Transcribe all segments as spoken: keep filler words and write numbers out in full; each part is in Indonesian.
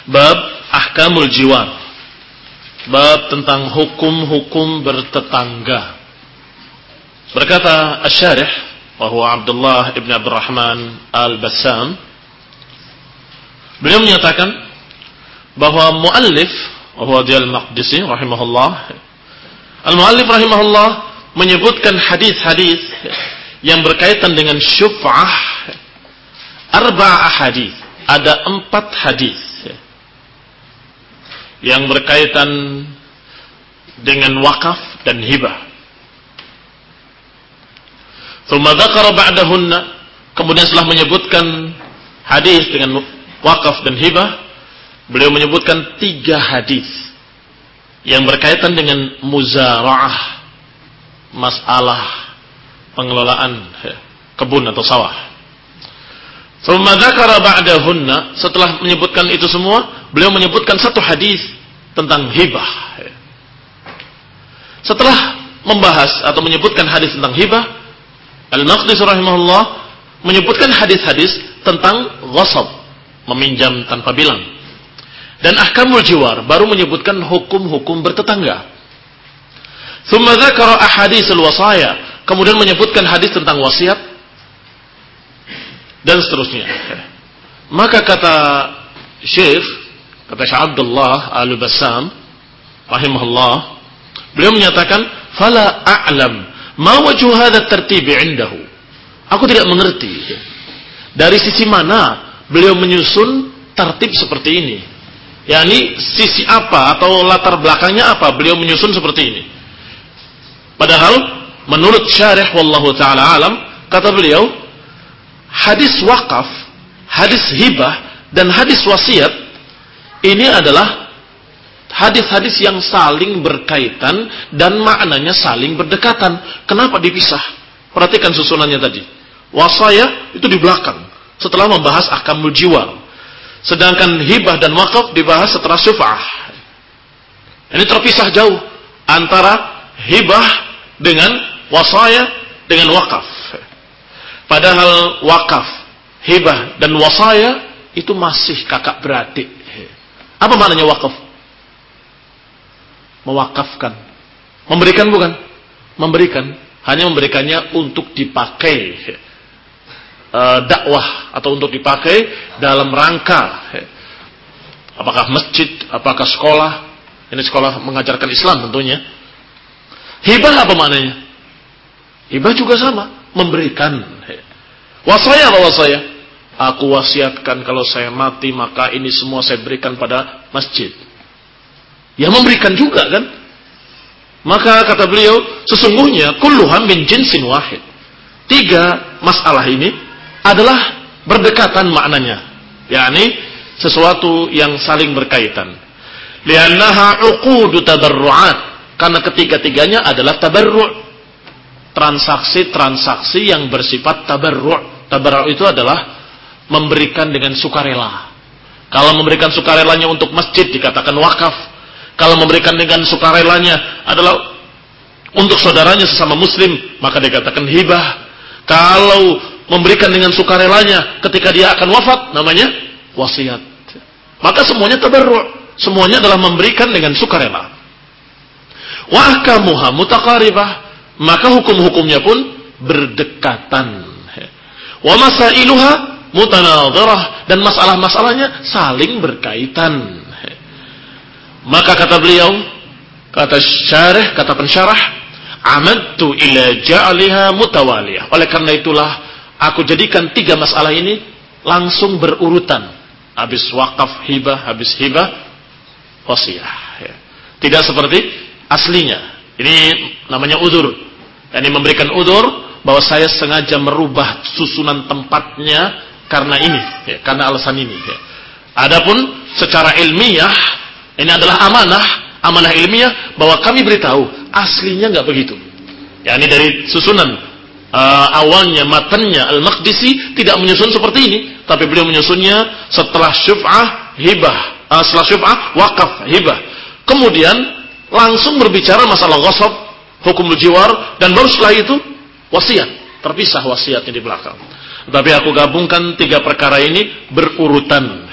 Bab ahkamul jiwar. Bab tentang hukum-hukum bertetangga. Berkata Asy-Syarih wa huwa Abdullah ibn Abdurrahman Al-Bassam, beliau menyatakan bahwa muallif wa huwa Al-Maqdisi rahimahullah, al-muallif rahimahullah menyebutkan hadis-hadis yang berkaitan dengan syuf'ah, arba'a hadis, ada empat hadis yang berkaitan dengan wakaf dan hibah. Thumma dzakara ba'dahunna, kemudian setelah menyebutkan hadis dengan wakaf dan hibah, beliau menyebutkan tiga hadis yang berkaitan dengan muzara'ah, masalah pengelolaan kebun atau sawah. Thumma dzakara ba'dahunna, setelah menyebutkan itu semua, beliau menyebutkan satu hadis tentang hibah. Setelah membahas atau menyebutkan hadis tentang hibah, Al-Maqdisi rahimahullah menyebutkan hadis-hadis tentang ghasab, meminjam tanpa bilang. Dan ahkamul jiwar, baru menyebutkan hukum-hukum bertetangga. Thumma dzakara ahaditsul wasaya, kemudian menyebutkan hadis tentang wasiat dan seterusnya. Maka kata Syekh, kata Syekh Abdullah Al-Bassam rahimahullah, beliau menyatakan, "Fala a'lam ma wajhu hadha at-tartib 'indahu." Aku tidak mengerti dari sisi mana beliau menyusun tertib seperti ini. yakni sisi apa atau latar belakangnya apa beliau menyusun seperti ini. Padahal menurut syarih wallahu taala alam, kata beliau, hadis wakaf, hadis hibah dan hadis wasiat ini adalah hadis-hadis yang saling berkaitan dan maknanya saling berdekatan. Kenapa dipisah? Perhatikan susunannya tadi. Wasaya itu di belakang setelah membahas ahkamul jiwar. Sedangkan hibah dan wakaf dibahas setelah syuf'ah. Ini terpisah jauh antara hibah dengan wasaya dengan wakaf. Padahal wakaf, hibah dan wasaya itu masih kakak beradik. Apa maknanya wakaf? Mewakafkan. Memberikan bukan? Memberikan. Hanya memberikannya untuk dipakai uh, dakwah atau untuk dipakai dalam rangka apakah masjid, apakah sekolah. Ini sekolah mengajarkan Islam tentunya. Hibah apa maknanya? Hibah juga sama, memberikan. Wasaya apa wasaya? Aku wasiatkan kalau saya mati maka ini semua saya berikan pada masjid. Ya memberikan juga kan? Maka kata beliau, sesungguhnya kulluhum min jinsin wahid. Tiga masalah ini adalah berdekatan maknanya, yakni sesuatu yang saling berkaitan. Li'annaha uqudu tabarru'at, karena ketiga-tiganya adalah tabarru', transaksi-transaksi yang bersifat tabarru'. Tabarru' itu adalah memberikan dengan sukarela. Kalau memberikan sukarelanya untuk masjid dikatakan wakaf. Kalau memberikan dengan sukarelanya adalah untuk saudaranya sesama muslim, maka dikatakan hibah. Kalau memberikan dengan sukarelanya ketika dia akan wafat, namanya wasiat. Maka semuanya tabarru', semuanya adalah memberikan dengan sukarela. Wa ahkamuha mutaqaribah, maka hukum-hukumnya pun berdekatan. Wa masailuha mutanadhirah, dan masalah-masalahnya saling berkaitan. Maka kata beliau, kata syarih, kata pensyarah, amadtu ila ja'aliha mutawaliyah. Oleh karena itulah aku jadikan tiga masalah ini langsung berurutan. Habis wakaf hibah, habis hibah wasiyah. Tidak seperti aslinya. Ini namanya udzur. Ini memberikan udzur bahwa saya sengaja merubah susunan tempatnya karena ini, karena alasan ini. Adapun secara ilmiah, ini adalah amanah, amanah ilmiah bahwa kami beritahu aslinya nggak begitu. Ya, ini dari susunan uh, awalnya matanya Al-Maqdisi tidak menyusun seperti ini, tapi beliau menyusunnya setelah syuf'ah hibah, uh, setelah syuf'ah wakaf hibah. Kemudian langsung berbicara masalah ghasab, hukum jiwar, dan baru setelah itu wasiat. Terpisah wasiatnya di belakang. Tapi aku gabungkan tiga perkara ini berurutan.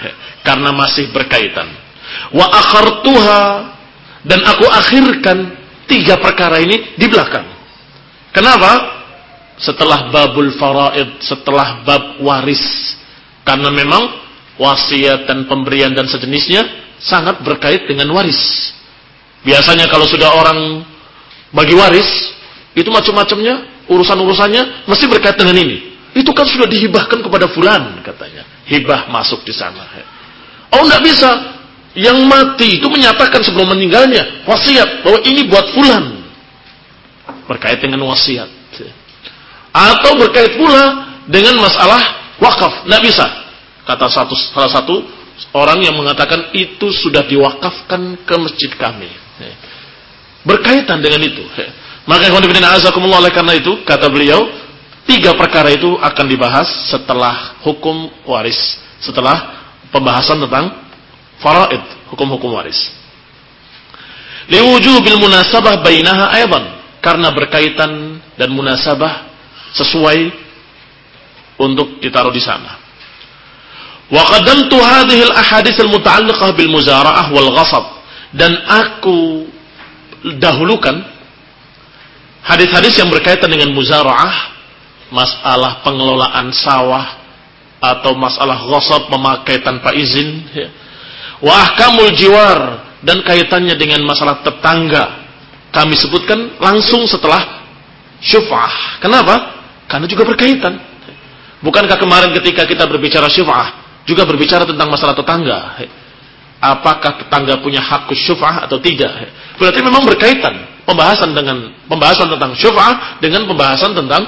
karena masih berkaitan. Wa akhartuha, dan aku akhirkan tiga perkara ini di belakang. Kenapa? Setelah babul faraid, setelah bab waris. Karena memang wasiat dan pemberian dan sejenisnya sangat berkait dengan waris. Biasanya kalau sudah orang bagi waris, itu macam-macamnya, urusan-urusannya mesti berkait dengan ini. Itu kan sudah dihibahkan kepada fulan, katanya. Hibah masuk di sana. Oh, enggak bisa. Yang mati itu menyatakan sebelum meninggalnya wasiat bahwa ini buat fulan, berkait dengan wasiat. Atau berkait pula dengan masalah wakaf, enggak bisa. Kata satu, salah satu orang yang mengatakan itu sudah diwakafkan ke masjid kami, berkaitan dengan itu. Maka oleh karena itu kata beliau, tiga perkara itu akan dibahas setelah hukum waris, setelah pembahasan tentang faraid, hukum-hukum waris. Liwujubil munasabah bainaha aidan, karena berkaitan dan munasabah sesuai untuk ditaruh di sana. Wa qaddamtu hadhihi al-ahadits al-muta'alliqah bil muzara'ah wal ghasab, dan aku dahulukan hadis-hadis yang berkaitan dengan muzara'ah, masalah pengelolaan sawah atau masalah ghasab, memakai tanpa izin, ya. Wa ahkamul jiwar, dan kaitannya dengan masalah tetangga kami sebutkan langsung setelah syuf'ah. Kenapa? Karena juga berkaitan. Bukankah kemarin ketika kita berbicara syuf'ah juga berbicara tentang masalah tetangga? Apakah tetangga punya hak syuf'ah atau tidak? Berarti memang berkaitan pembahasan dengan pembahasan tentang syuf'ah dengan pembahasan tentang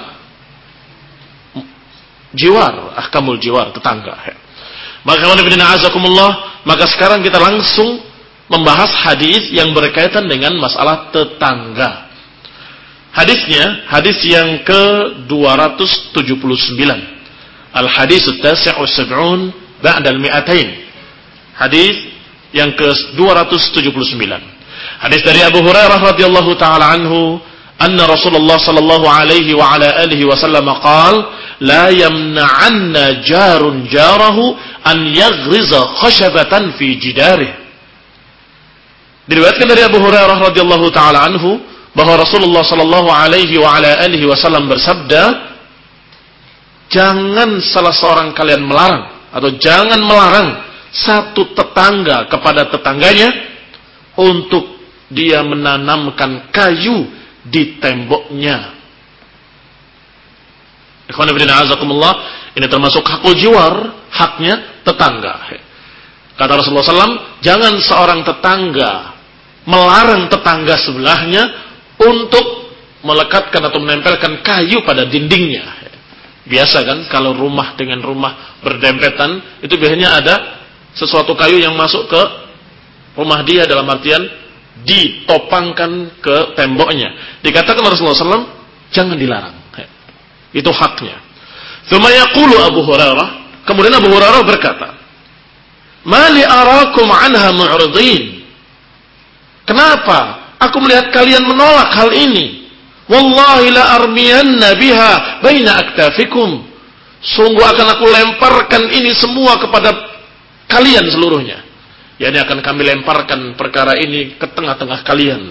jiwar, ahkamul jiwar, tetangga. Maka maka sekarang kita langsung membahas hadis yang berkaitan dengan masalah tetangga. Hadisnya hadis yang ke dua ratus tujuh puluh sembilan. Al-hadis at-tasi' wa sab'un ba'da al-mi'atain. Hadis yang ke dua ratus tujuh puluh sembilan. Hadis dari Abu Hurairah radhiyallahu taala anhu, anna Rasulullah sallallahu alaihi wa ala alihi wasallam qala la yamna'anna jarun jarahu an yaghriza khashabatan fi jidarih. Diriwayatkan dari Abu Hurairah radhiyallahu taala anhu bahwa Rasulullah sallallahu alaihi wa ala alihi wasallam bersabda, jangan salah seorang kalian melarang atau jangan melarang satu tetangga kepada tetangganya untuk dia menanamkan kayu di temboknya. Ikhwan fillah azakumullah, ini termasuk hakul jiwar, haknya tetangga. Kata Rasulullah sallallahu alaihi wasallam, jangan seorang tetangga melarang tetangga sebelahnya untuk melekatkan atau menempelkan kayu pada dindingnya. Biasa kan kalau rumah dengan rumah berdempetan, itu biasanya ada sesuatu kayu yang masuk ke rumah dia, dalam artian ditopangkan ke temboknya. Dikatakan Rasulullah sallallahu alaihi wasallam, jangan dilarang. Itu haknya. Tsumma yaqulu Abu Hurairah, kemudian Abu Hurairah berkata, "Mali arakum anha mu'ridin?" Kenapa aku melihat kalian menolak hal ini? Wallahi la armiyanna biha baina aktafikum. Sungguh akan aku lemparkan ini semua kepada kalian seluruhnya. Yani akan kami lemparkan perkara ini ke tengah-tengah kalian.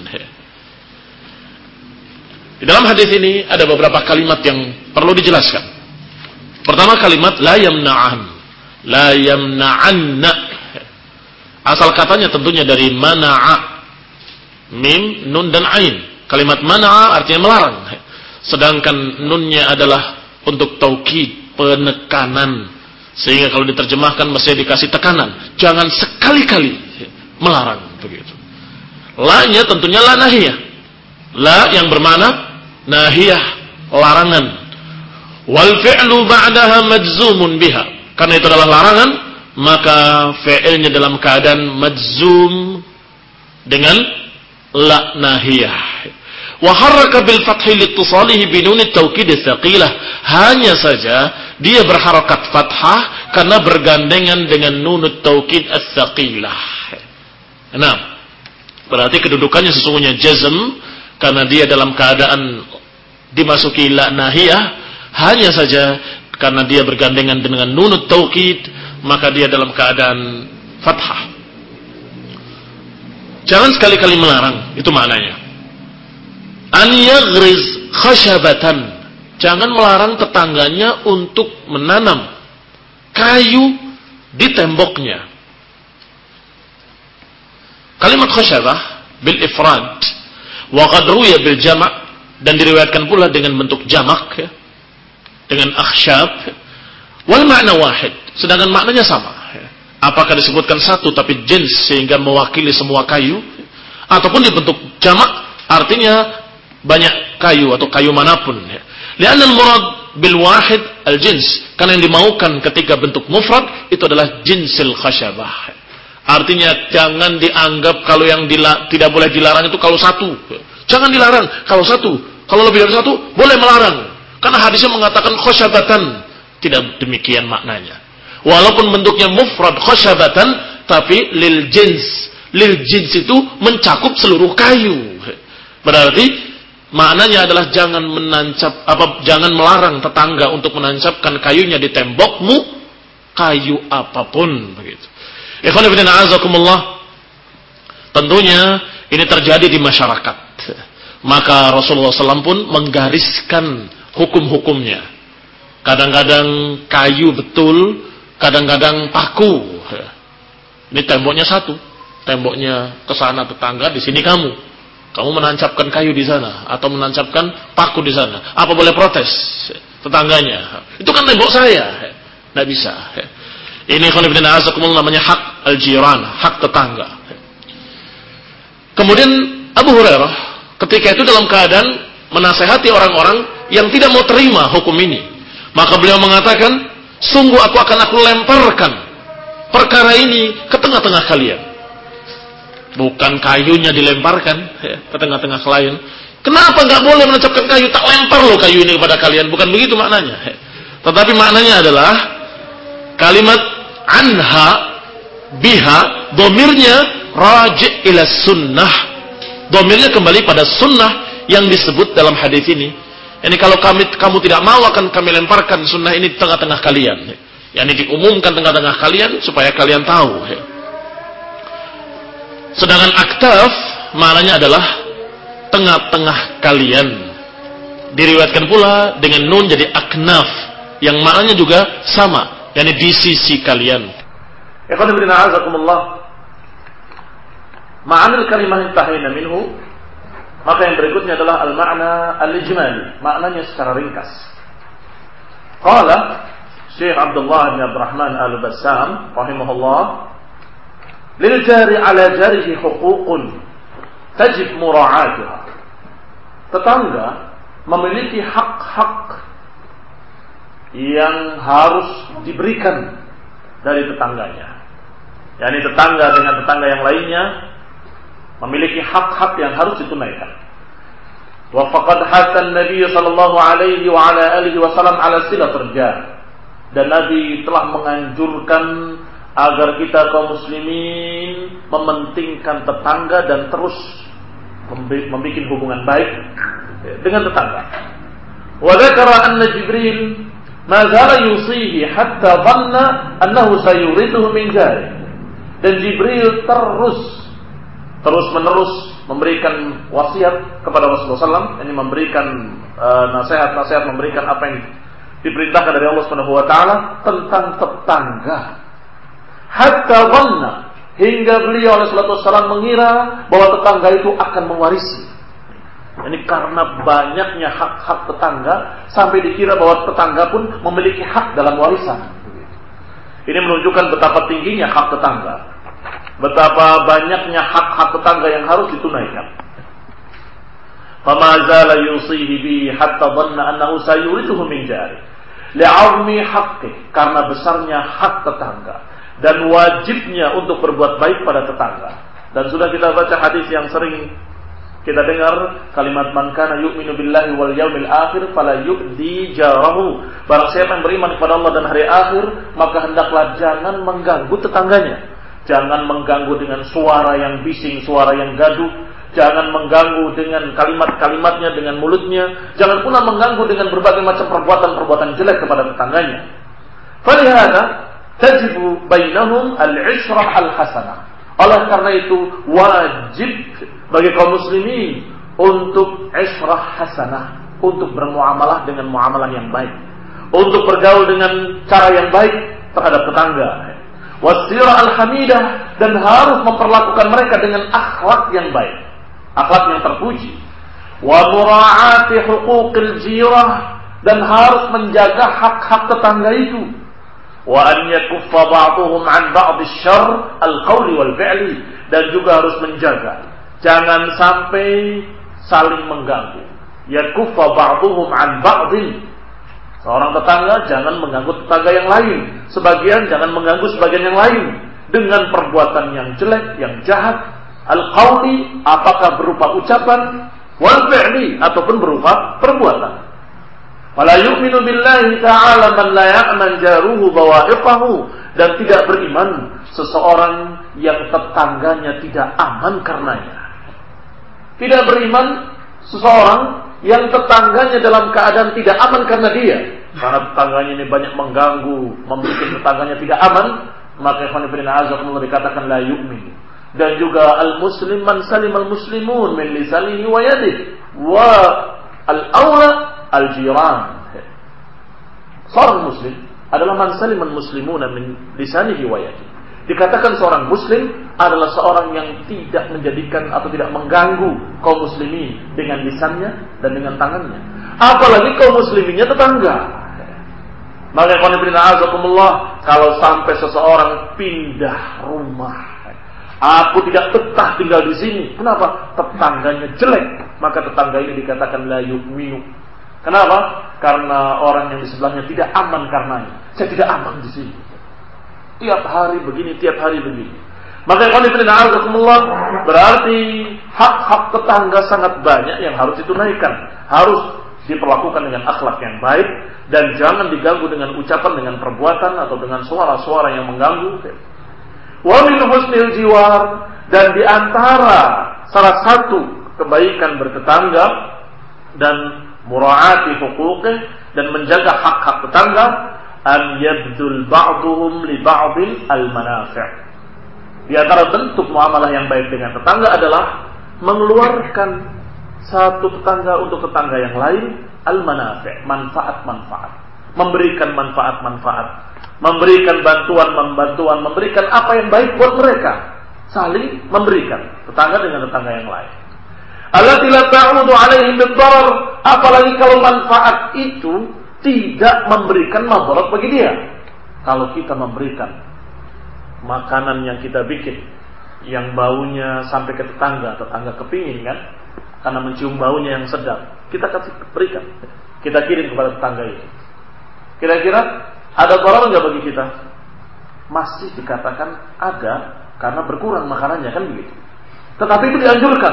Di dalam hadis ini ada beberapa kalimat yang perlu dijelaskan. Pertama kalimat la yamna'an. La yamna'anna. Asal katanya tentunya dari mana'a. Mim, nun dan ain. Kalimat mana'a artinya melarang. Sedangkan nunnya adalah untuk taukid, penekanan. Sehingga kalau diterjemahkan mesti dikasih tekanan. Jangan sekali-kali melarang begitu. La-nya tentunya la nahiyah. La yang bermakna nahiyah, larangan. Wal fi'lu ba'daha majzumun biha. Karena itu adalah larangan, maka fi'ilnya dalam keadaan majzum dengan la nahiyah. Wa harraka bil fathi liittisalihi bi nun at-taukid ats-tsaqilah. Hanya saja dia berharakat fathah karena bergandengan dengan nun at-taukid ats-tsaqilah. Nah, berarti kedudukannya sesungguhnya jazm karena dia dalam keadaan dimasuki la nahiyah. Hanya saja karena dia bergandengan dengan nun at-taukid, maka dia dalam keadaan fathah. Jangan sekali-kali melarang, itu maknanya. An yaghriz khashabatan, jangan melarang tetangganya untuk menanam kayu di temboknya. Kalimat khashabah bil ifrad wa qad ruya bil jama', dan diriwayatkan pula dengan bentuk jamak ya, dengan akhsyab, wal makna wahid, sedangkan maknanya sama. Apakah disebutkan satu tapi jins sehingga mewakili semua kayu, ataupun dibentuk jamak artinya banyak kayu atau kayu manapun ya. Li'anna al-murad bil wahid al-jins, karena yang dimaukan ketika bentuk mufrad itu adalah jinsil khashabah. Artinya jangan dianggap kalau yang dila, tidak boleh dilarang itu kalau satu. Jangan dilarang kalau satu. Kalau lebih dari satu boleh melarang. Karena hadisnya mengatakan khashabatan. Tidak demikian maknanya. Walaupun bentuknya mufrad khashabatan, tapi lil jins. Lil jins itu mencakup seluruh kayu. Berarti maknanya adalah jangan menancap apa jangan melarang tetangga untuk menancapkan kayunya di tembokmu, kayu apapun begitu. Ikhwan fillah a'azakumullah. Tentunya ini terjadi di masyarakat. Maka Rasulullah shallallahu alaihi wasallam pun menggariskan hukum-hukumnya. Kadang-kadang kayu betul, kadang-kadang paku. Ini temboknya satu, temboknya ke sana tetangga, di sini kamu. Kamu menancapkan kayu di sana atau menancapkan paku di sana. Apa boleh protes tetangganya? Itu kan tembok saya. Tidak bisa. Ini khonibina azakumullah namanya hak al-jiran, hak tetangga. Kemudian Abu Hurairah ketika itu dalam keadaan menasehati orang-orang yang tidak mau terima hukum ini. Maka beliau mengatakan, sungguh aku akan aku lemparkan perkara ini ke tengah-tengah kalian. Bukan kayunya dilemparkan ya, ke tengah-tengah kalian. Kenapa nggak boleh menancapkan kayu? Tak lempar loh kayu ini kepada kalian. Bukan begitu maknanya. Ya. Tetapi maknanya adalah kalimat anha biha, domirnya raji' ila sunnah. Domirnya kembali pada sunnah yang disebut dalam hadis ini. Ini kalau kami, kamu tidak mau akan kami lemparkan sunnah ini di tengah-tengah kalian. Yang ini diumumkan tengah-tengah kalian supaya kalian tahu. Sedangkan aktaf maknanya adalah tengah-tengah kalian. Diriwayatkan pula dengan nun jadi aknaf, yang maknanya juga sama, yakni di sisi kalian. Ikhwan fillah a'azakumullah. Ma'anil kalimah intahayna minhu. Maka yang berikutnya adalah al-ma'na al-ijmali, maknanya secara ringkas. Qala Syekh Abdullah bin Abdurrahman Al-Bassam rahimahullah, lil jari ala jarihi huququn tajib mura'atuha. Tetangga memiliki hak-hak yang harus diberikan dari tetangganya. yakni tetangga dengan tetangga yang lainnya memiliki hak-hak yang harus ditunaikan. Wa faqad hasan Nabi sallallahu alaihi wa ala alihi wasallam ala silatul jar. Dan Nabi telah menganjurkan agar kita kaum muslimin mementingkan tetangga dan terus membuat hubungan baik dengan tetangga. Wa dzakara anna Jibril ma zala yusihi hatta dhanna annahu sayurithuhu min jari. Dan Jibril terus terus menerus memberikan wasiat kepada Rasulullah sallallahu alaihi wasallam, ini memberikan uh, nasihat-nasihat, memberikan apa yang diperintahkan dari Allah Subhanahu wa taala tentang tetangga. Hatta dhanna, hingga beliau alaihi wasallam mengira bahwa tetangga itu akan mewarisi. Ini karena banyaknya hak-hak tetangga sampai dikira bahwa tetangga pun memiliki hak dalam warisan. Ini menunjukkan betapa tingginya hak tetangga, betapa banyaknya hak-hak tetangga yang harus ditunaikan. Fama zala yusihi bi hatta dhanna annahu sayurithuhu min jari. Li'azmi haqqi, karena besarnya hak tetangga dan wajibnya untuk berbuat baik pada tetangga. Dan sudah kita baca hadis yang sering kita dengar, kalimat man kana yu'minu billahi wal yaumil akhir fala yu'di jarahu. Barang siapa yang beriman kepada Allah dan hari akhir, maka hendaklah jangan mengganggu tetangganya. Jangan mengganggu dengan suara yang bising, suara yang gaduh. Jangan mengganggu dengan kalimat-kalimatnya, dengan mulutnya. Jangan pula mengganggu dengan berbagai macam perbuatan-perbuatan jelek kepada tetangganya. Falihada tajibu bainahum al-'ishrah al-hasanah. Oleh karena itu wajib bagi kaum muslimin untuk ishrah hasanah, untuk bermuamalah dengan muamalah yang baik, untuk bergaul dengan cara yang baik terhadap tetangga. Wasirah al-hamidah, dan harus memperlakukan mereka dengan akhlak yang baik, akhlak yang terpuji. Wa mura'ati huquqil jirah, dan harus menjaga hak-hak tetangga itu. Wa an yakuffa ba'dhum 'an ba'd asy-syarr al-qawli wal fi'li, dan juga harus menjaga jangan sampai saling mengganggu. Yakuffa ba'dhum 'an ba'din, seorang tetangga jangan mengganggu tetangga yang lain, sebagian jangan mengganggu sebagian yang lain dengan perbuatan yang jelek, yang jahat. Al-qawli, apakah berupa ucapan, wal fi'li, ataupun berupa perbuatan. Wala yu'minu billahi ta'ala man la ya'man jaruhu bawa'iqahu, dan tidak beriman seseorang yang tetangganya tidak aman karenanya. Tidak beriman seseorang yang tetangganya dalam keadaan tidak aman karena dia, karena tetangganya ini banyak mengganggu, membuat tetangganya tidak aman, maka ikhwan fillah azakumullah dikatakan la yu'min. Dan juga al-muslim man salim al-muslimun min lisanihi wa yadihi, wa al-awla al-jiran. Seorang muslim adalah man salim al-muslimuna min lisanihi wa yadihi. Dikatakan seorang muslim adalah seorang yang tidak menjadikan atau tidak mengganggu kaum muslimin dengan lisannya dan dengan tangannya, apalagi kaum musliminnya tetangga. Maka ikhwan fillah azakumullah, kalau sampai seseorang pindah rumah, aku tidak betah tinggal di sini. Kenapa? Tetangganya jelek, maka tetangga ini dikatakan la yu'minu. Kenapa? Karena orang yang di sebelahnya tidak aman karenanya. Saya tidak aman di sini. Tiap hari begini, tiap hari begini. Maka ikhwan fillah azakumullah, berarti hak-hak tetangga sangat banyak yang harus ditunaikan, harus diperlakukan dengan akhlak yang baik, dan jangan diganggu dengan ucapan, dengan perbuatan, atau dengan suara-suara yang mengganggu. Wa min husnil jiwar, dan diantara salah satu kebaikan bertetangga dan mura'ati huquqih, dan menjaga hak-hak tetangga, an yabdul ba'duhum li ba'dil al-manafi'. Di antara bentuk muamalah yang baik dengan tetangga adalah mengeluarkan satu tetangga untuk tetangga yang lain al-manafi', manfaat-manfaat, memberikan manfaat-manfaat, memberikan bantuan-bantuan, memberikan apa yang baik buat mereka, saling memberikan tetangga dengan tetangga yang lain. Allati la ta'udu 'alaihim bid-darar, apalagi kalau manfaat itu tidak memberikan madarat bagi dia. Kalau kita memberikan makanan yang kita bikin yang baunya sampai ke tetangga, tetangga kepingin kan, karena mencium baunya yang sedap, kita kasih berikan, kita kirim kepada tetangga itu. Kira-kira ada darar enggak bagi kita? Masih dikatakan ada, karena berkurang makanannya, kan begitu. Tetapi itu dianjurkan.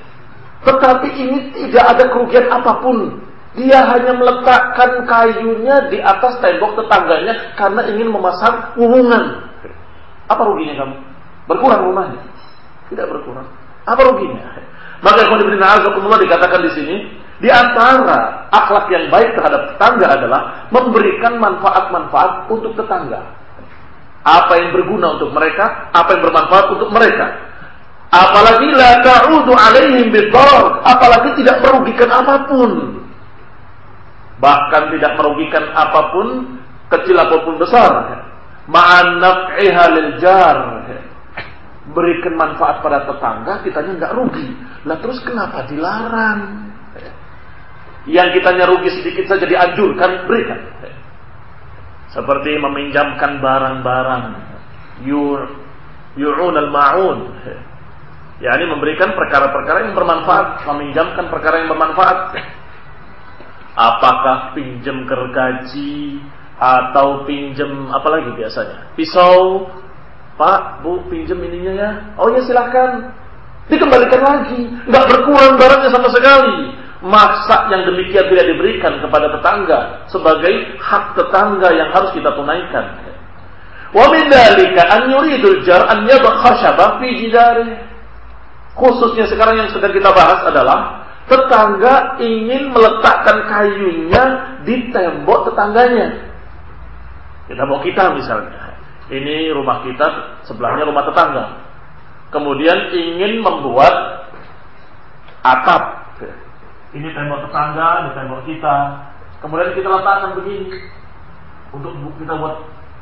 Tetapi ini tidak ada kerugian apapun. Dia hanya meletakkan kayunya di atas tembok tetangganya karena ingin memasang wuwungan. Apa ruginya kamu? Berkurang rumahnya? Tidak berkurang. Apa ruginya? Maka ikhwan fillah azakumullah dikatakan di sini, di antara akhlak yang baik terhadap tetangga adalah memberikan manfaat-manfaat untuk tetangga. Apa yang berguna untuk mereka, apa yang bermanfaat untuk mereka. Apalagi la ta'udu 'alaihim bid-darar, apalagi tidak merugikan apapun. Bahkan tidak merugikan apapun, kecil apapun besar. Ma'an naf'iha lil jar, berikan manfaat pada tetangga, kitanya enggak rugi. Lah terus kenapa dilarang? Yang kitanya rugi sedikit saja dianjurkan, berikan. Seperti meminjamkan barang-barang, yu'un al-ma'un, yakni memberikan perkara-perkara yang bermanfaat, meminjamkan perkara yang bermanfaat. Apakah pinjam gergaji atau pinjam apa lagi biasanya? Pisau, Pak, Bu, pinjam ininya ya. Oh ya silahkan, dikembalikan lagi, nggak berkurang barangnya sama sekali. Masa yang demikian tidak diberikan kepada tetangga sebagai hak tetangga yang harus kita tunaikan. Wa min dzalika an yuridul jar an yadha khashaba fi jidarihi. Khususnya sekarang yang sedang kita bahas adalah tetangga ingin meletakkan kayunya di tembok tetangganya. Di tembok kita misalnya. Ini rumah kita, sebelahnya rumah tetangga. Kemudian ingin membuat atap. Ini tembok tetangga, ini tembok kita. Kemudian kita letakkan begini untuk kita buat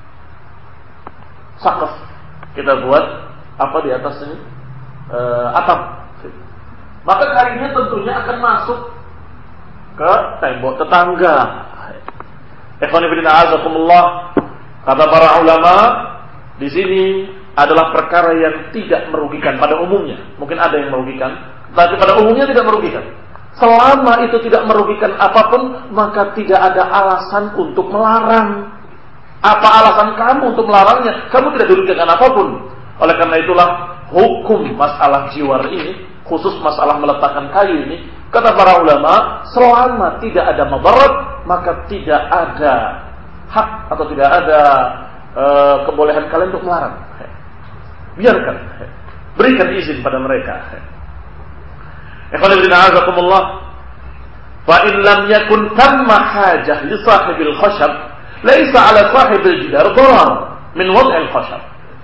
sakaf. Kita buat apa di atas ini? E, atap. Maka kayunya tentunya akan masuk ke tembok tetangga. Ikhwan fillah azakumullah. Kata para ulama, di sini adalah perkara yang tidak merugikan pada umumnya. Mungkin ada yang merugikan, tapi pada umumnya tidak merugikan. Selama itu tidak merugikan apapun, maka tidak ada alasan untuk melarang. Apa alasan kamu untuk melarangnya? Kamu tidak dirugikan apapun. Oleh karena itulah hukum masalah jiwar ini, khusus masalah meletakkan kayu ini, kata para ulama, selama tidak ada madarat, maka tidak ada hak atau tidak ada e, kebolehan kalian untuk melarang. Biarkan, berikan izin pada mereka. Ikhwan fillah azakumullah, fa in lam yakun tamma hajah li sahibil khashab, laisa 'ala sahibil jidar darar min wad'il khashab.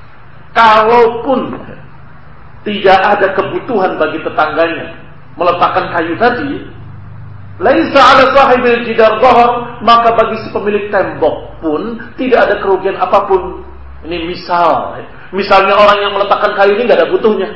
Kalaupun tidak ada kebutuhan bagi tetangganya meletakkan kayu tadi, laisa 'ala sahibil jidar darar, maka bagi si pemilik tembok pun tidak ada kerugian apapun. Ini misal, misalnya orang yang meletakkan kayu ini nggak ada butuhnya.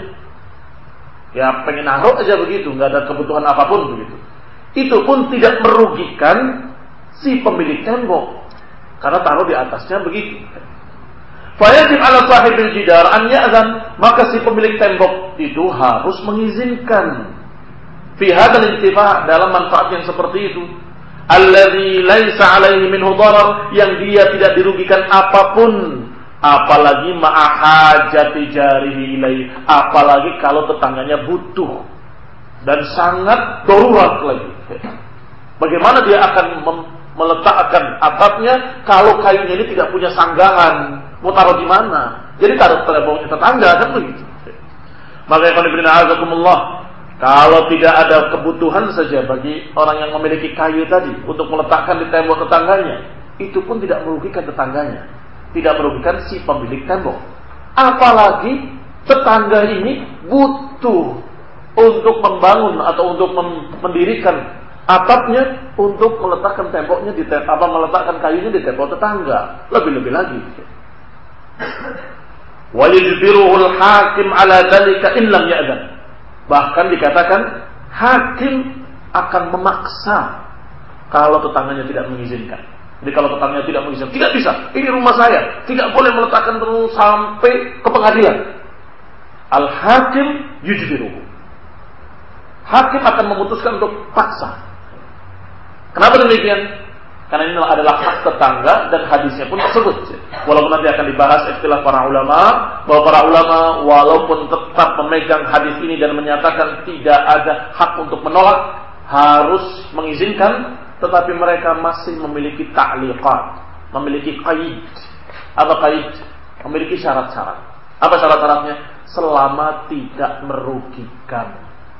Ya pengen naruh aja begitu, nggak ada kebutuhan apapun begitu. Itu pun tidak merugikan si pemilik tembok, karena taruh di atasnya begitu. Fayajib ala sahibil jidar an ya'zan, maka si pemilik tembok itu harus mengizinkan fi hadzal intifa' dalam manfaat yang seperti itu. Alladzi laisa alaihi minhu darar, yang dia tidak dirugikan apapun. Apalagi ma'ahajati jarihi ilaih, apalagi kalau tetangganya butuh dan sangat darurat lagi. Bagaimana dia akan mem- meletakkan atapnya kalau kayunya ini tidak punya sanggahan? Mau taruh di mana? Jadi taruh temboknya tetangga kan begitu. Maka ikhwan fillah azakumullah, kalau tidak ada kebutuhan saja bagi orang yang memiliki kayu tadi untuk meletakkan di tembok tetangganya, itu pun tidak merugikan tetangganya, tidak merugikan si pemilik tembok. Apalagi tetangga ini butuh untuk membangun atau untuk mendirikan atapnya, untuk meletakkan temboknya di te- apa meletakkan kayunya di tembok tetangga, lebih-lebih lagi. Wa yujbiruhul hakim ala dzalika in lam ya'zan. Bahkan dikatakan hakim akan memaksa kalau tetangganya tidak mengizinkan. Jadi kalau tetangganya tidak mengizinkan, tidak bisa, ini rumah saya, tidak boleh meletakkan terus sampai ke pengadilan. Al-hakim yujbiruhu. Hakim akan memutuskan untuk paksa. Kenapa demikian? Karena ini adalah hak tetangga dan hadisnya pun tersebut. Walaupun nanti akan dibahas istilah para ulama, bahwa para ulama walaupun tetap memegang hadis ini dan menyatakan tidak ada hak untuk menolak, harus mengizinkan, tetapi mereka masih memiliki ta'liqat, memiliki qaid. Apa qaid? Memiliki syarat-syarat. Apa syarat-syaratnya? Selama tidak merugikan,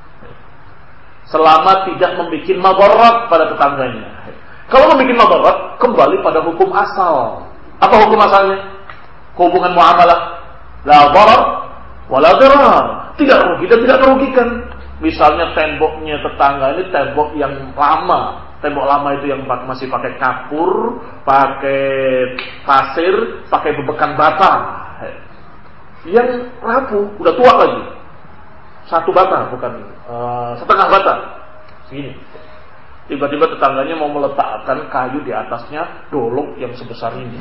selama tidak membuat madarat pada tetangganya. Kalau membuat madarat, kembali pada hukum asal. Apa hukum asalnya? Hubungan muamalah, la darar wa la dirar, tidak rugi dan tidak merugikan. Misalnya temboknya tetangga ini tembok yang lama, tembok lama itu yang masih pakai kapur, pakai pasir, pakai bebekan bata, yang rapuh, udah tua lagi, satu bata bukan uh, setengah bata, segini. Tiba-tiba tetangganya mau meletakkan kayu di atasnya dolok yang sebesar ini.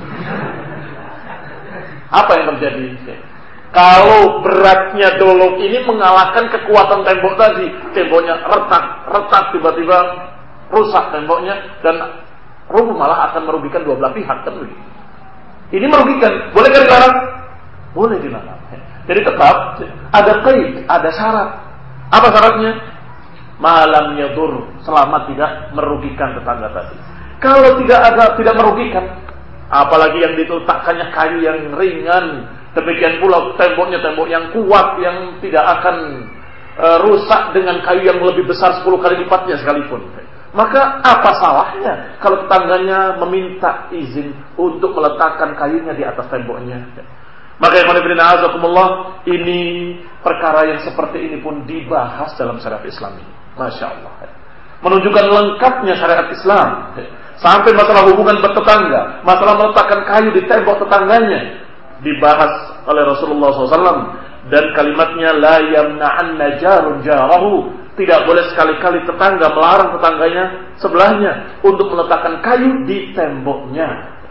Apa yang terjadi? Kalau beratnya dolok ini mengalahkan kekuatan tembok tadi, temboknya retak, retak tiba-tiba rusak temboknya dan rubuh, malah akan merugikan dua belah pihak kan begitu. Ini merugikan, boleh kan dilarang? Boleh dilarang. Jadi tetap ada qaid, ada syarat. Apa syaratnya? Malam yadur, selama tidak merugikan tetangga tadi. Kalau tidak ada, tidak merugikan, apalagi yang diletakkannya kayu yang ringan, demikian pula temboknya tembok yang kuat yang tidak akan e, rusak dengan kayu yang lebih besar sepuluh kali lipatnya sekalipun. Maka apa salahnya kalau tetangganya meminta izin untuk meletakkan kayunya di atas temboknya? Maka yang mana azakumullah, ini perkara yang seperti ini pun dibahas dalam syariat Islam ini. Masya Allah. Menunjukkan lengkapnya syariat Islam. Sampai masalah hubungan bertetangga, masalah meletakkan kayu di tembok tetangganya dibahas oleh Rasulullah shallallahu alaihi wasallam. Dan kalimatnya la yamna'anna jarun jarahu, tidak boleh sekali-kali tetangga melarang tetangganya sebelahnya untuk meletakkan kayu di temboknya.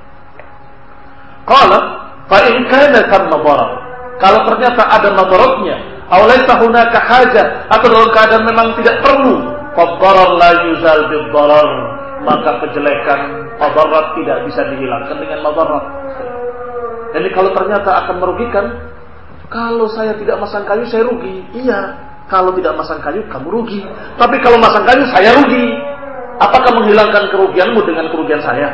Qala fa in kana kam nadara, kalau ternyata ada nadaratnya, aw laysa hunaka hajah, atau dalam keadaan memang tidak perlu, fa darar la yuzal bid darar, maka kejelekan madarat tidak bisa dihilangkan dengan madarat. Jadi kalau ternyata akan merugikan, kalau saya tidak masang kayu saya rugi. Iya, kalau tidak masang kayu kamu rugi. Tapi kalau masang kayu saya rugi. Apakah menghilangkan kerugianmu dengan kerugian saya?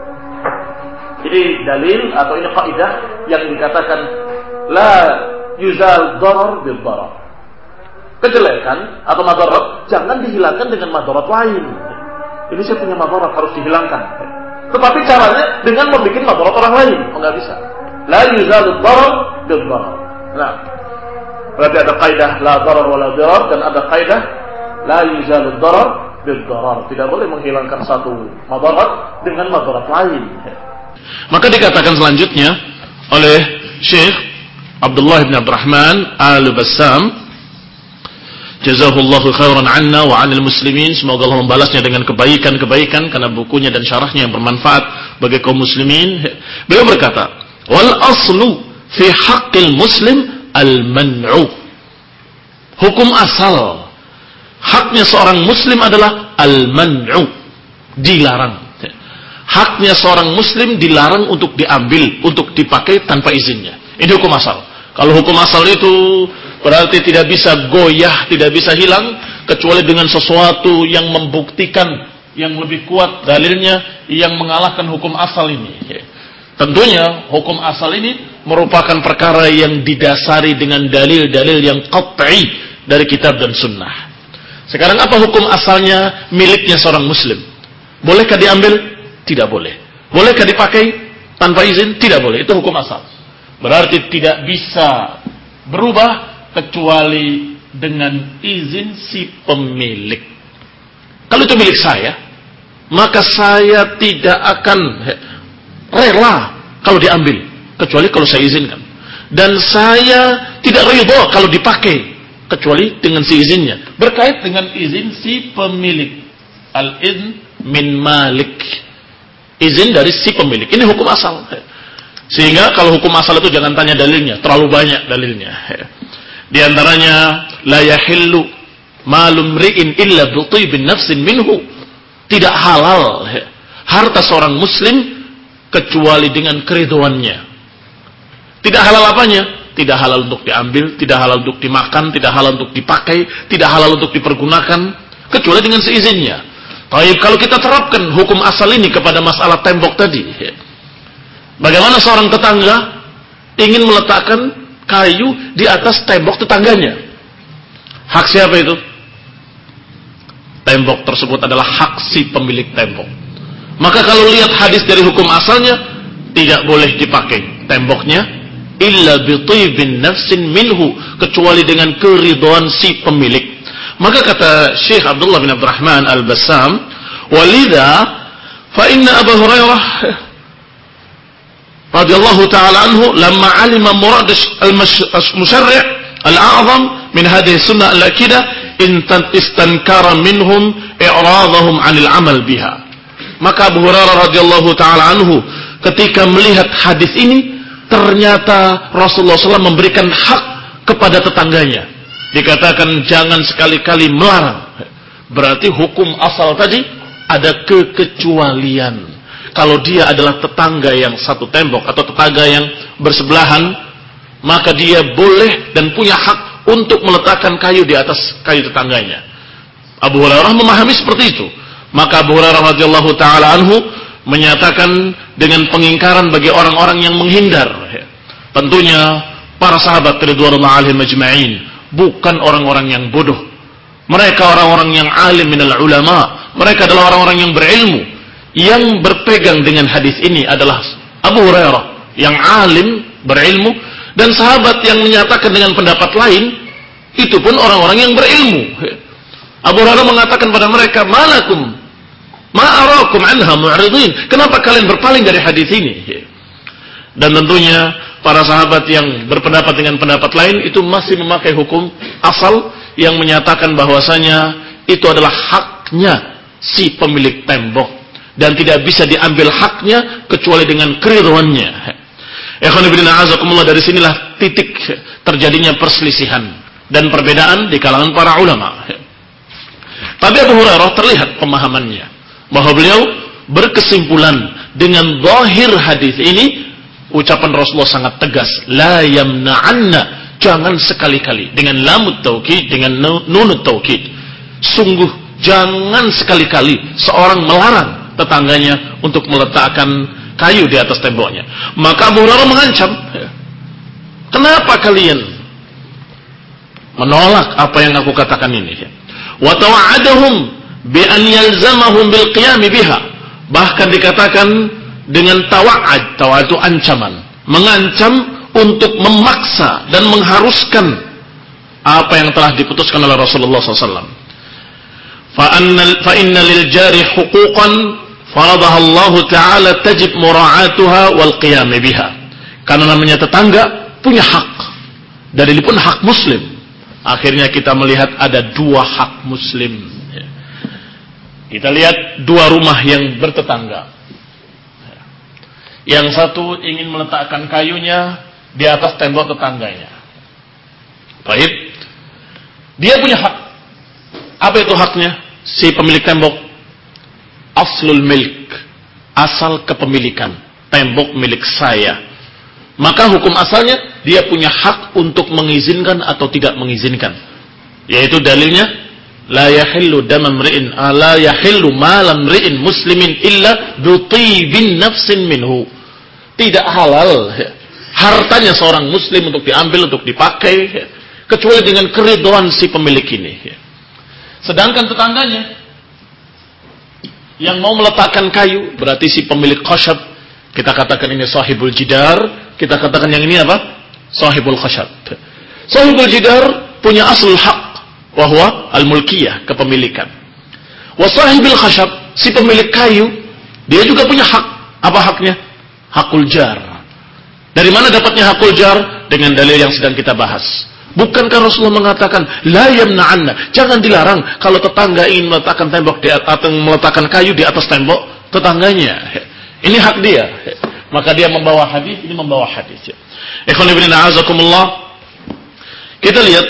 Ini dalil atau ini kaidah yang dikatakan la yuzal darar bil darar. Kejelekan atau madarat jangan dihilangkan dengan madarat lain. Ini saya punya madarat harus dihilangkan. Tetapi caranya dengan membuat madarat orang lain. Enggak bisa. La yuzal darar bil darar. Nah, berarti ada kaidah la darar wala dirar, dan ada kaidah la yuzal darar bil darar. Tidak boleh menghilangkan satu madarat dengan madarat lain. Maka dikatakan selanjutnya oleh Syekh Abdullah bin Abdurrahman Al-Bassam, jazahullahu khairan anna wa 'anil muslimin, semoga Allah membalasnya dengan kebaikan-kebaikan karena bukunya dan syarahnya yang bermanfaat bagi kaum muslimin. Beliau berkata, wal aslu fi haqqil muslim al-man'u. Hukum asal haknya seorang muslim adalah al-man'u, dilarang. Haknya seorang muslim dilarang untuk diambil, untuk dipakai tanpa izinnya. Ini hukum asal. Kalau hukum asal itu berarti tidak bisa goyah, tidak bisa hilang kecuali dengan sesuatu yang membuktikan, yang lebih kuat dalilnya, yang mengalahkan hukum asal ini. Tentunya hukum asal ini merupakan perkara yang didasari dengan dalil-dalil yang qat'i dari kitab dan sunnah. Sekarang apa hukum asalnya miliknya seorang muslim? Bolehkah diambil? Tidak boleh. Bolehkah dipakai tanpa izin? Tidak boleh. Itu hukum asal. Berarti tidak bisa berubah kecuali dengan izin si pemilik. Kalau itu milik saya, maka saya tidak akan rela kalau diambil, kecuali kalau saya izinkan. Dan saya tidak ridha kalau dipakai, kecuali dengan si izinnya. Berkait dengan izin si pemilik. Al-izn min malik. Izin dari si pemilik. Ini hukum asal. Sehingga kalau hukum asal itu jangan tanya dalilnya, terlalu banyak dalilnya. Di antaranya la yahillu malum ri'in illa bi bin nafsin minhu. Tidak halal harta seorang muslim kecuali dengan keriduannya. Tidak halal apanya? Tidak halal untuk diambil, tidak halal untuk dimakan, tidak halal untuk dipakai, tidak halal untuk dipergunakan kecuali dengan seizinnya. Baik, kalau kita terapkan hukum asal ini kepada masalah tembok tadi, bagaimana seorang tetangga ingin meletakkan kayu di atas tembok tetangganya? Hak siapa itu? Tembok tersebut adalah hak si pemilik tembok. Maka kalau lihat hadis dari hukum asalnya, tidak boleh dipakai temboknya illa bi tibin nafsin minhu, kecuali dengan keridhaan si pemilik. Maka kata Syekh Abdullah bin Abdurrahman Al-Bassam, walidha fa inna Abu Hurairah radhiyallahu ta'ala anhu lamma alima murad al-musyarri' al-a'zam min hadhihi sunnah al-akidah istankara minhum i'radahum 'anil 'amal biha. Maka Abu Hurairah radhiyallahu ta'ala anhu ketika melihat hadis ini, ternyata Rasulullah shallallahu alaihi wasallam memberikan hak kepada tetangganya. Dikatakan jangan sekali-kali melarang. Berarti hukum asal tadi ada kekecualian. Kalau dia adalah tetangga yang satu tembok atau tetangga yang bersebelahan, maka dia boleh dan punya hak untuk meletakkan kayu di atas kayu tetangganya. Abu Hurairah memahami seperti itu. Maka Abu Hurairah radhiyallahu taala anhu menyatakan dengan pengingkaran bagi orang-orang yang menghindar. Tentunya para sahabat ridwanullah alaihim ajma'in bukan orang-orang yang bodoh. Mereka orang-orang yang alim minal ulama, mereka adalah orang-orang yang berilmu. Yang berpegang dengan hadis ini adalah Abu Hurairah yang alim, berilmu, dan sahabat yang menyatakan dengan pendapat lain itu pun orang-orang yang berilmu. Abu Hurairah mengatakan pada mereka, "Malakum ma arakum anha mu'ridin." Kenapa kalian berpaling dari hadis ini? Dan tentunya para sahabat yang berpendapat dengan pendapat lain itu masih memakai hukum asal yang menyatakan bahwasanya itu adalah haknya si pemilik tembok dan tidak bisa diambil haknya kecuali dengan keridhaannya. Ikhwan fillah azakumullah, dari sinilah titik terjadinya perselisihan dan perbedaan di kalangan para ulama. Tapi Abu Hurairah terlihat pemahamannya bahwa beliau berkesimpulan dengan zahir hadis ini. Ucapan Rasulullah sangat tegas, la yamna'anna, jangan sekali-kali, dengan lamut taukid, dengan nunut taukid, sungguh jangan sekali-kali seorang melarang tetangganya untuk meletakkan kayu di atas temboknya. Maka Abu Hurairah mengancam, kenapa kalian menolak apa yang aku katakan ini? Wa tawa'adahum bi an yalzamahum bil qiyam biha, bahkan dikatakan dengan tawa'ad, tawa'ad itu ancaman, mengancam untuk memaksa dan mengharuskan apa yang telah diputuskan oleh Rasulullah shallallahu alaihi wasallam. Fa inna lil jari huquqan faradaha Allah Ta'ala tajib mura'atuha wal qiyam biha. Karena namanya tetangga punya hak, dan ini pun hak muslim. Akhirnya kita melihat ada dua hak muslim. Kita lihat dua rumah yang bertetangga. Yang satu ingin meletakkan kayunya di atas tembok tetangganya. Baik. Dia punya hak. Apa itu haknya? Si pemilik tembok. Aslul milk. Asal kepemilikan. Tembok milik saya. Maka hukum asalnya dia punya hak untuk mengizinkan atau tidak mengizinkan. Yaitu dalilnya, la yahillu damam ri'in, la yahillu malam ri'in muslimin illa dutibin nafsin minhu. Tidak halal hartanya seorang muslim untuk diambil, untuk dipakai, kecuali dengan keridhaan si pemilik ini. Sedangkan tetangganya yang mau meletakkan kayu, berarti si pemilik khashab, kita katakan ini sahibul jidar, kita katakan yang ini apa? Sahibul khashab. Sahibul jidar punya aslul haq, wahwa al-mulkiyah, kepemilikan. Wa sahibil khashab, si pemilik kayu, dia juga punya hak. Apa haknya? Hakul jar. Dari mana dapatnya hakul jar? Dengan dalil yang sedang kita bahas. Bukankah Rasulullah mengatakan, la yamna'anna, jangan dilarang kalau tetangga ingin meletakkan tembok di atas, meletakkan kayu di atas tembok tetangganya. Ini hak dia. Maka dia membawa hadis, ini membawa hadis. Ikhwan ibn a'azakumullah. Kita lihat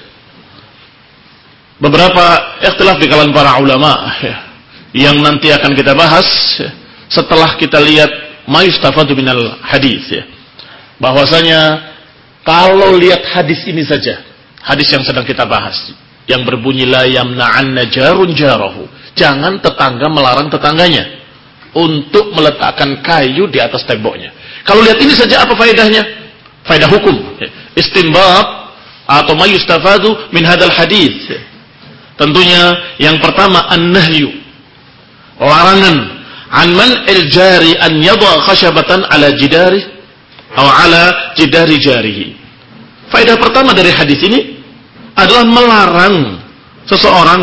beberapa ikhtilaf di kalangan para ulama yang nanti akan kita bahas setelah kita lihat ma yustafadu minal hadis, ya. Bahwasanya kalau lihat hadis ini saja, hadis yang sedang kita bahas, yang berbunyi la yamna'anna jarun jarahu, jangan tetangga melarang tetangganya untuk meletakkan kayu di atas temboknya. Kalau lihat ini saja apa faedahnya? Faedah hukum, istinbat atau ma yustafadu min hadal hadis. Tentunya yang pertama an-nahyu, larangan an man al-jari an yadha khashabatan ala jidari atau ala jidari jarihi. Faedah pertama dari hadis ini adalah melarang seseorang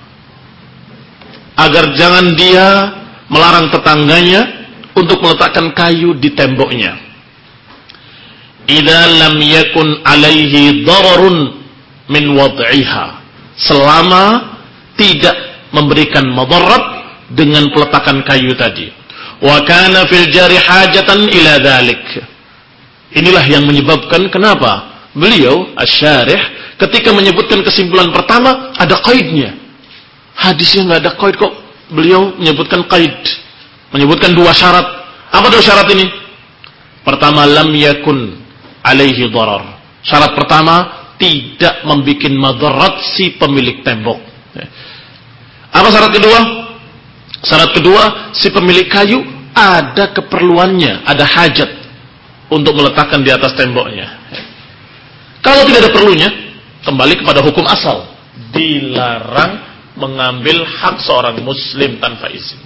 agar jangan dia melarang tetangganya untuk meletakkan kayu di temboknya. Idza lam yakun alaihi dararun min wad'iha, selama tidak memberikan madarat dengan peletakan kayu tadi. Wa kana fil jari hajatan ila dzalik. Inilah yang menyebabkan kenapa beliau asy-syarih ketika menyebutkan kesimpulan pertama ada qaidnya. Hadisnya enggak ada qaid kok. Beliau menyebutkan qaid, menyebutkan dua syarat. Apa dua syarat ini? Pertama, lam yakun alaihi darar. Syarat pertama, tidak membikin madarat si pemilik tembok. Apa syarat kedua? Syarat kedua, si pemilik kayu ada keperluannya, ada hajat untuk meletakkan di atas temboknya. Kalau tidak ada perlunya, kembali kepada hukum asal, dilarang mengambil hak seorang muslim tanpa izin.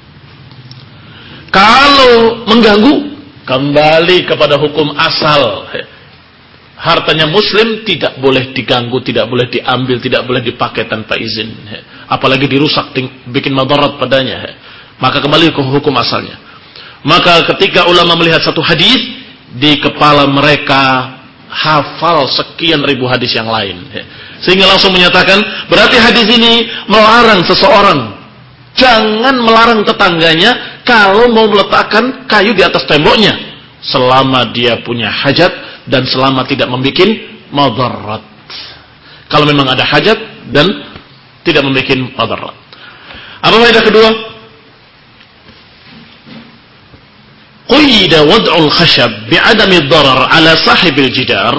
Kalau mengganggu, kembali kepada hukum asal. Hartanya muslim tidak boleh diganggu, tidak boleh diambil, tidak boleh dipakai tanpa izin. Apalagi dirusak, bikin madarat padanya. Maka kembali ke hukum asalnya. Maka ketika ulama melihat satu hadis, di kepala mereka hafal sekian ribu hadis yang lain, sehingga langsung menyatakan berarti hadis ini melarang seseorang jangan melarang tetangganya kalau mau meletakkan kayu di atas temboknya selama dia punya hajat dan selama tidak membuat madarat. Kalau memang ada hajat dan tidak membuat madarat. Apa faedah kedua? Quyida wad'ul khashab bi'adami darar ala sahibil jidar.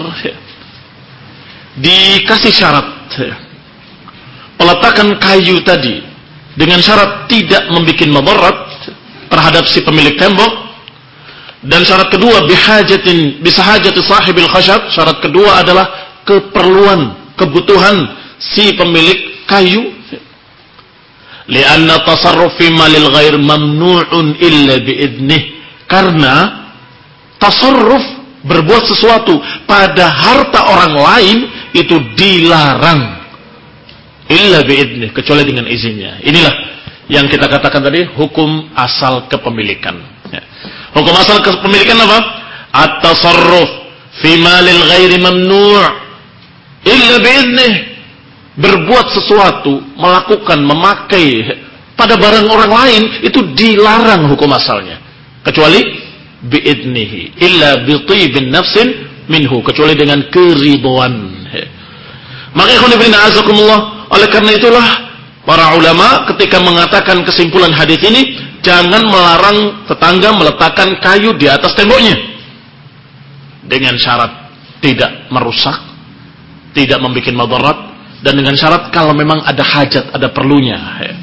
Dikasih syarat peletakan kayu tadi dengan syarat tidak membuat madarat terhadap si pemilik tembok. Dan syarat kedua bihajatin bisahajati sahibil khashab. Syarat kedua adalah keperluan, kebutuhan si pemilik kayu. Li'anna tasarruf fi malil ghair mamnu'un illa bi'idnih. Karena tasarruf, berbuat sesuatu pada harta orang lain itu dilarang illa bi'idnih, kecuali dengan izinnya. Inilah yang kita katakan tadi hukum asal kepemilikan. Hukum asal kepemilikan apa? At-tasarruf fi malil ghairi mamnu' illa bi'idnih. Berbuat sesuatu, melakukan, memakai pada barang orang lain itu dilarang hukum asalnya. Kecuali bi'idnihi illa bitibin nafsin minhu, kecuali dengan keridhaan. Maka ikhwan fillah azakumullah, oleh karena itulah para ulama ketika mengatakan kesimpulan hadis ini, jangan melarang tetangga meletakkan kayu di atas temboknya dengan syarat tidak merusak, tidak membuat madarat, dan dengan syarat kalau memang ada hajat, ada perlunya.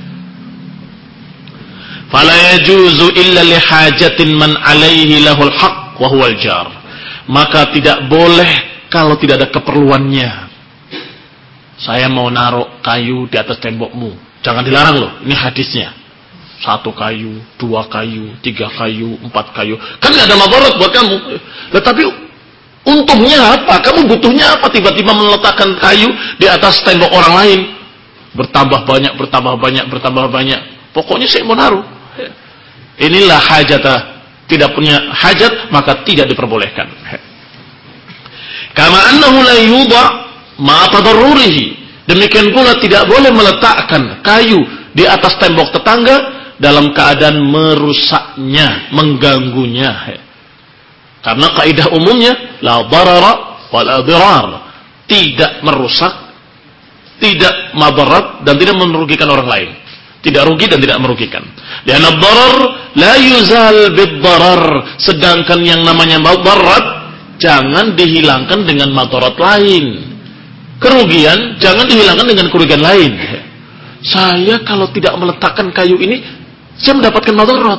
Fala yajuzu illa lihajatin man alaihi lahul haq wa huwal jar. Maka tidak boleh kalau tidak ada keperluannya. Saya mau naruh kayu di atas tembokmu, jangan dilarang loh, ini hadisnya. Satu kayu, dua kayu, tiga kayu, empat kayu, kan gak ada madarat buat kamu. Tetapi untungnya apa? Kamu butuhnya apa tiba-tiba meletakkan kayu di atas tembok orang lain? Bertambah banyak, bertambah banyak, bertambah banyak. Pokoknya saya mau naruh. Inilah hajatah, tidak punya hajat maka tidak diperbolehkan. Kama annahu la yudha ma tadarrurihi. Demikian pula tidak boleh meletakkan kayu di atas tembok tetangga dalam keadaan merusaknya, mengganggunya. Karena kaidah umumnya la darara wa la dirar. Tidak merusak, tidak madarat, dan tidak merugikan orang lain. Tidak rugi dan tidak merugikan. Dan ad-darar la yuzal bid-darar. Sedangkan yang namanya madarat jangan dihilangkan dengan madarat lain. Kerugian jangan dihilangkan dengan kerugian lain. Saya kalau tidak meletakkan kayu ini, saya mendapatkan madarat.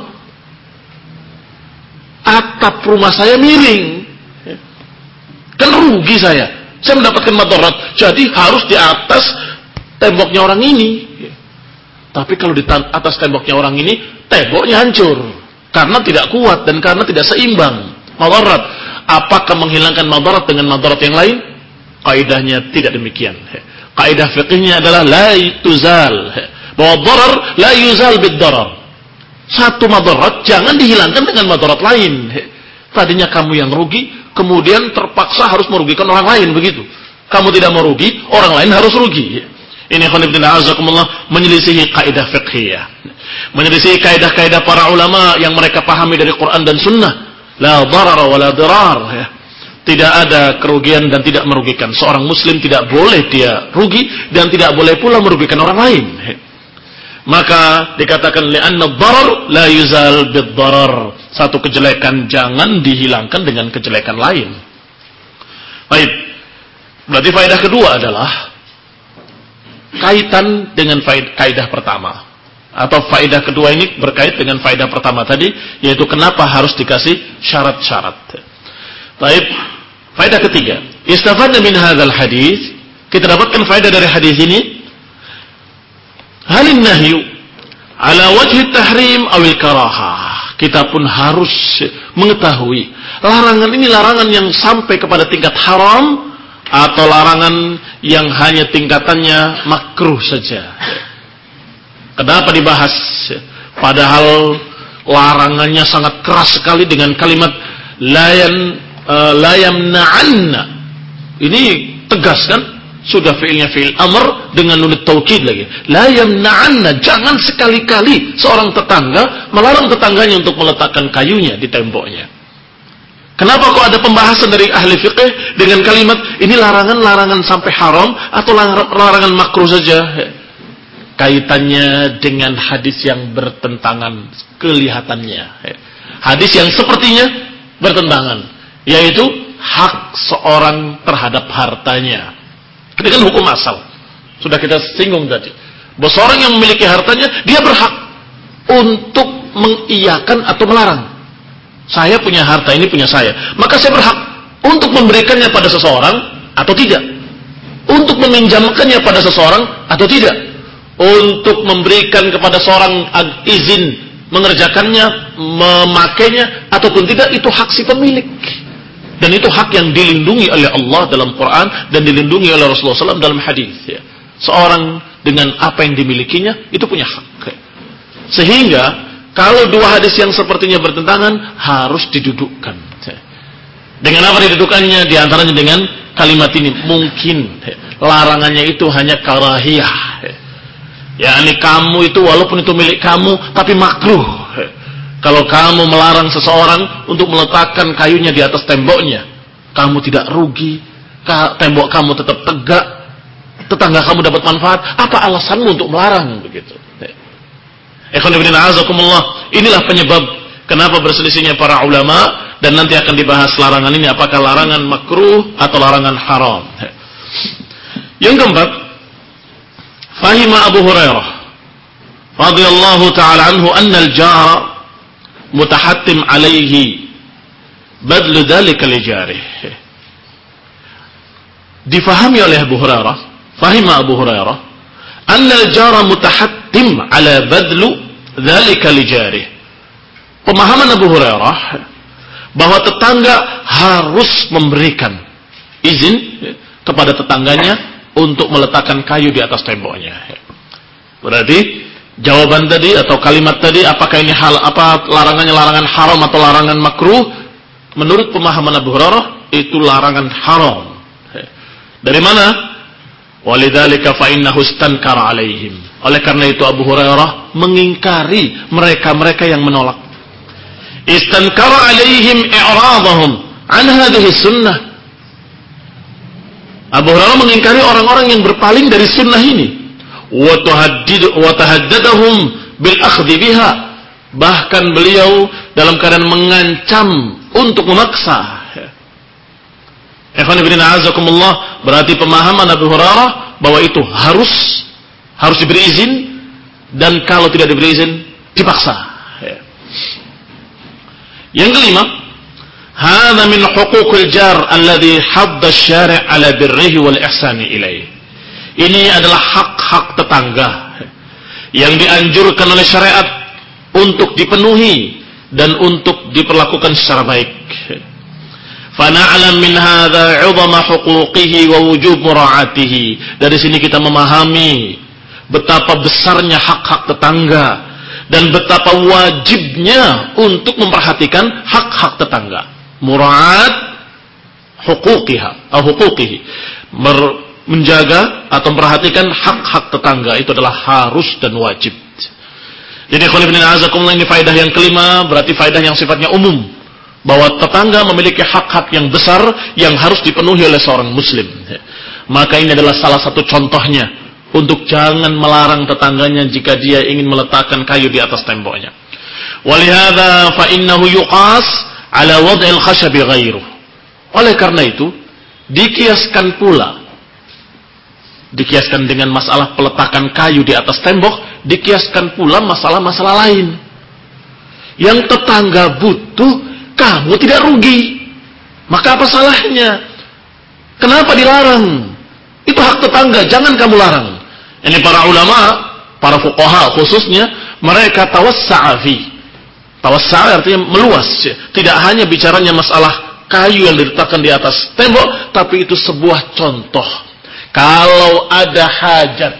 Atap rumah saya miring, kan rugi saya. Saya mendapatkan madarat. Jadi harus di atas temboknya orang ini. Tapi kalau di atas temboknya orang ini, temboknya hancur karena tidak kuat dan karena tidak seimbang. Madarat. Apakah menghilangkan madarat dengan madarat yang lain? Kaidahnya tidak demikian. Kaidah fikihnya adalah la tuzal. Bahwa darar la yuzal bid darar. Satu madarat jangan dihilangkan dengan madarat lain. Tadinya kamu yang rugi, kemudian terpaksa harus merugikan orang lain, begitu. Kamu tidak merugi, orang lain harus rugi. Ini khonibdina azakumullah menyelisihi kaidah fiqhiyah, menyelisihi kaidah-kaidah para ulama yang mereka pahami dari Quran dan Sunnah. La darar wa la dirar. Tidak ada kerugian dan tidak merugikan. Seorang muslim tidak boleh dia rugi dan tidak boleh pula merugikan orang lain. Maka dikatakan li'anna ad-darar la yuzal bid-darar. Satu kejelekan jangan dihilangkan dengan kejelekan lain. Baik. Berarti faedah kedua adalah kaitan dengan kaidah pertama, atau faedah kedua ini berkait dengan faedah pertama tadi, yaitu kenapa harus dikasih syarat-syarat. Baik, faedah ketiga, istafadna min hadzal hadis, kita dapatkan faedah dari hadis ini, halin nahyu ala wajhi tahrim awil karahah. Kita pun harus mengetahui larangan ini larangan yang sampai kepada tingkat haram atau larangan yang hanya tingkatannya makruh saja. Kenapa dibahas? Padahal larangannya sangat keras sekali dengan kalimat layan uh, layamna'anna. Ini tegas kan? Sudah fi'ilnya fi'il amr dengan nun taukid lagi. La yamna'anna, jangan sekali-kali seorang tetangga melarang tetangganya untuk meletakkan kayunya di temboknya. Kenapa kok ada pembahasan dari ahli fiqih dengan kalimat ini larangan-larangan sampai haram atau larangan makruh saja? Kaitannya dengan hadis yang bertentangan kelihatannya. Hadis yang sepertinya bertentangan, yaitu hak seorang terhadap hartanya. Ini kan hukum asal. Sudah kita singgung tadi. Bahwa seorang yang memiliki hartanya, dia berhak untuk mengiyakan atau melarang. Saya punya harta ini punya saya. Maka saya berhak untuk memberikannya pada seseorang atau tidak. Untuk meminjamkannya pada seseorang atau tidak. Untuk memberikan kepada seorang izin mengerjakannya, memakainya ataupun tidak, itu hak si pemilik. Dan itu hak yang dilindungi oleh Allah dalam Quran dan dilindungi oleh Rasulullah shallallahu alaihi wasallam dalam hadis. Ya. Seorang dengan apa yang dimilikinya itu punya hak. Sehingga kalau dua hadis yang sepertinya bertentangan harus didudukkan. Ya. Dengan apa didudukkannya? Di antaranya dengan kalimat ini. Mungkin ya, larangannya itu hanya karahiyah. Ya. Yani kamu itu walaupun itu milik kamu tapi makruh. Ya. Kalau kamu melarang seseorang untuk meletakkan kayunya di atas temboknya, kamu tidak rugi, tembok kamu tetap tegak, tetangga kamu dapat manfaat. Apa alasanmu untuk melarang begitu? Ikhwan fillah azakumullah. Inilah penyebab kenapa berselisihnya para ulama dan nanti akan dibahas larangan ini apakah larangan makruh atau larangan haram. Yang keempat, fahima Abu Hurairah radhiyallahu taala anhu anna al-jar mutahattim alaihi badlu dzalika li jarih. Difahami oleh Abu Hurairah, fahima Abu Hurairah anna al-jara mutahattim ala badlu dzalika li jarih. Pemahaman Abu Hurairah bahwa tetangga harus memberikan izin kepada tetangganya untuk meletakkan kayu di atas temboknya. Berarti jawaban tadi atau kalimat tadi apakah ini hal apa larangannya larangan haram atau larangan makruh? Menurut pemahaman Abu Hurairah itu larangan haram. Dari mana? Walidzalika fa innahu istankara alaihim. Oleh karena itu Abu Hurairah mengingkari mereka-mereka yang menolak. Istankara alaihim i'radahum an hadhihi sunnah. Abu Hurairah mengingkari orang-orang yang berpaling dari sunnah ini. Watahaddadahum bil akhdhi biha, bahkan beliau dalam keadaan mengancam untuk memaksa. Ikhwan fillah azakumullah, berarti pemahaman Abu Hurairah bahwa itu harus harus diberi izin dan kalau tidak diberi izin dipaksa. Yang kelima, hadza min huquqil jar alladhi hadda asy-syari' ala birrihi wal ihsani ilaihi. Ini adalah hak-hak tetangga yang dianjurkan oleh syariat untuk dipenuhi dan untuk diperlakukan secara baik. Fana'lam min hadza 'idhama huquqihi wa wujub mura'atihi. Dari sini kita memahami betapa besarnya hak-hak tetangga dan betapa wajibnya untuk memperhatikan hak-hak tetangga. Mura'at huquqiha atau huquqihi. Menjaga atau memperhatikan hak-hak tetangga itu adalah harus dan wajib. Jadi ikhwan fillah azakumullah, ini faedah yang kelima, berarti faedah yang sifatnya umum, bahwa tetangga memiliki hak-hak yang besar yang harus dipenuhi oleh seorang muslim. Maka ini adalah salah satu contohnya untuk jangan melarang tetangganya jika dia ingin meletakkan kayu di atas temboknya. Walihada fa innahu yuqas ala wad'il khashabi ghairuh. Oleh karena itu dikiaskan pula Dikiaskan dengan masalah peletakan kayu di atas tembok, dikiaskan pula masalah-masalah lain. Yang tetangga butuh, kamu tidak rugi. Maka apa salahnya? Kenapa dilarang? Itu hak tetangga, jangan kamu larang. Ini para ulama para fuqaha khususnya, mereka tawassa'a fi. Tawassa'a artinya meluas. Tidak hanya bicaranya masalah kayu yang diletakkan di atas tembok, tapi itu sebuah contoh. Kalau ada hajat,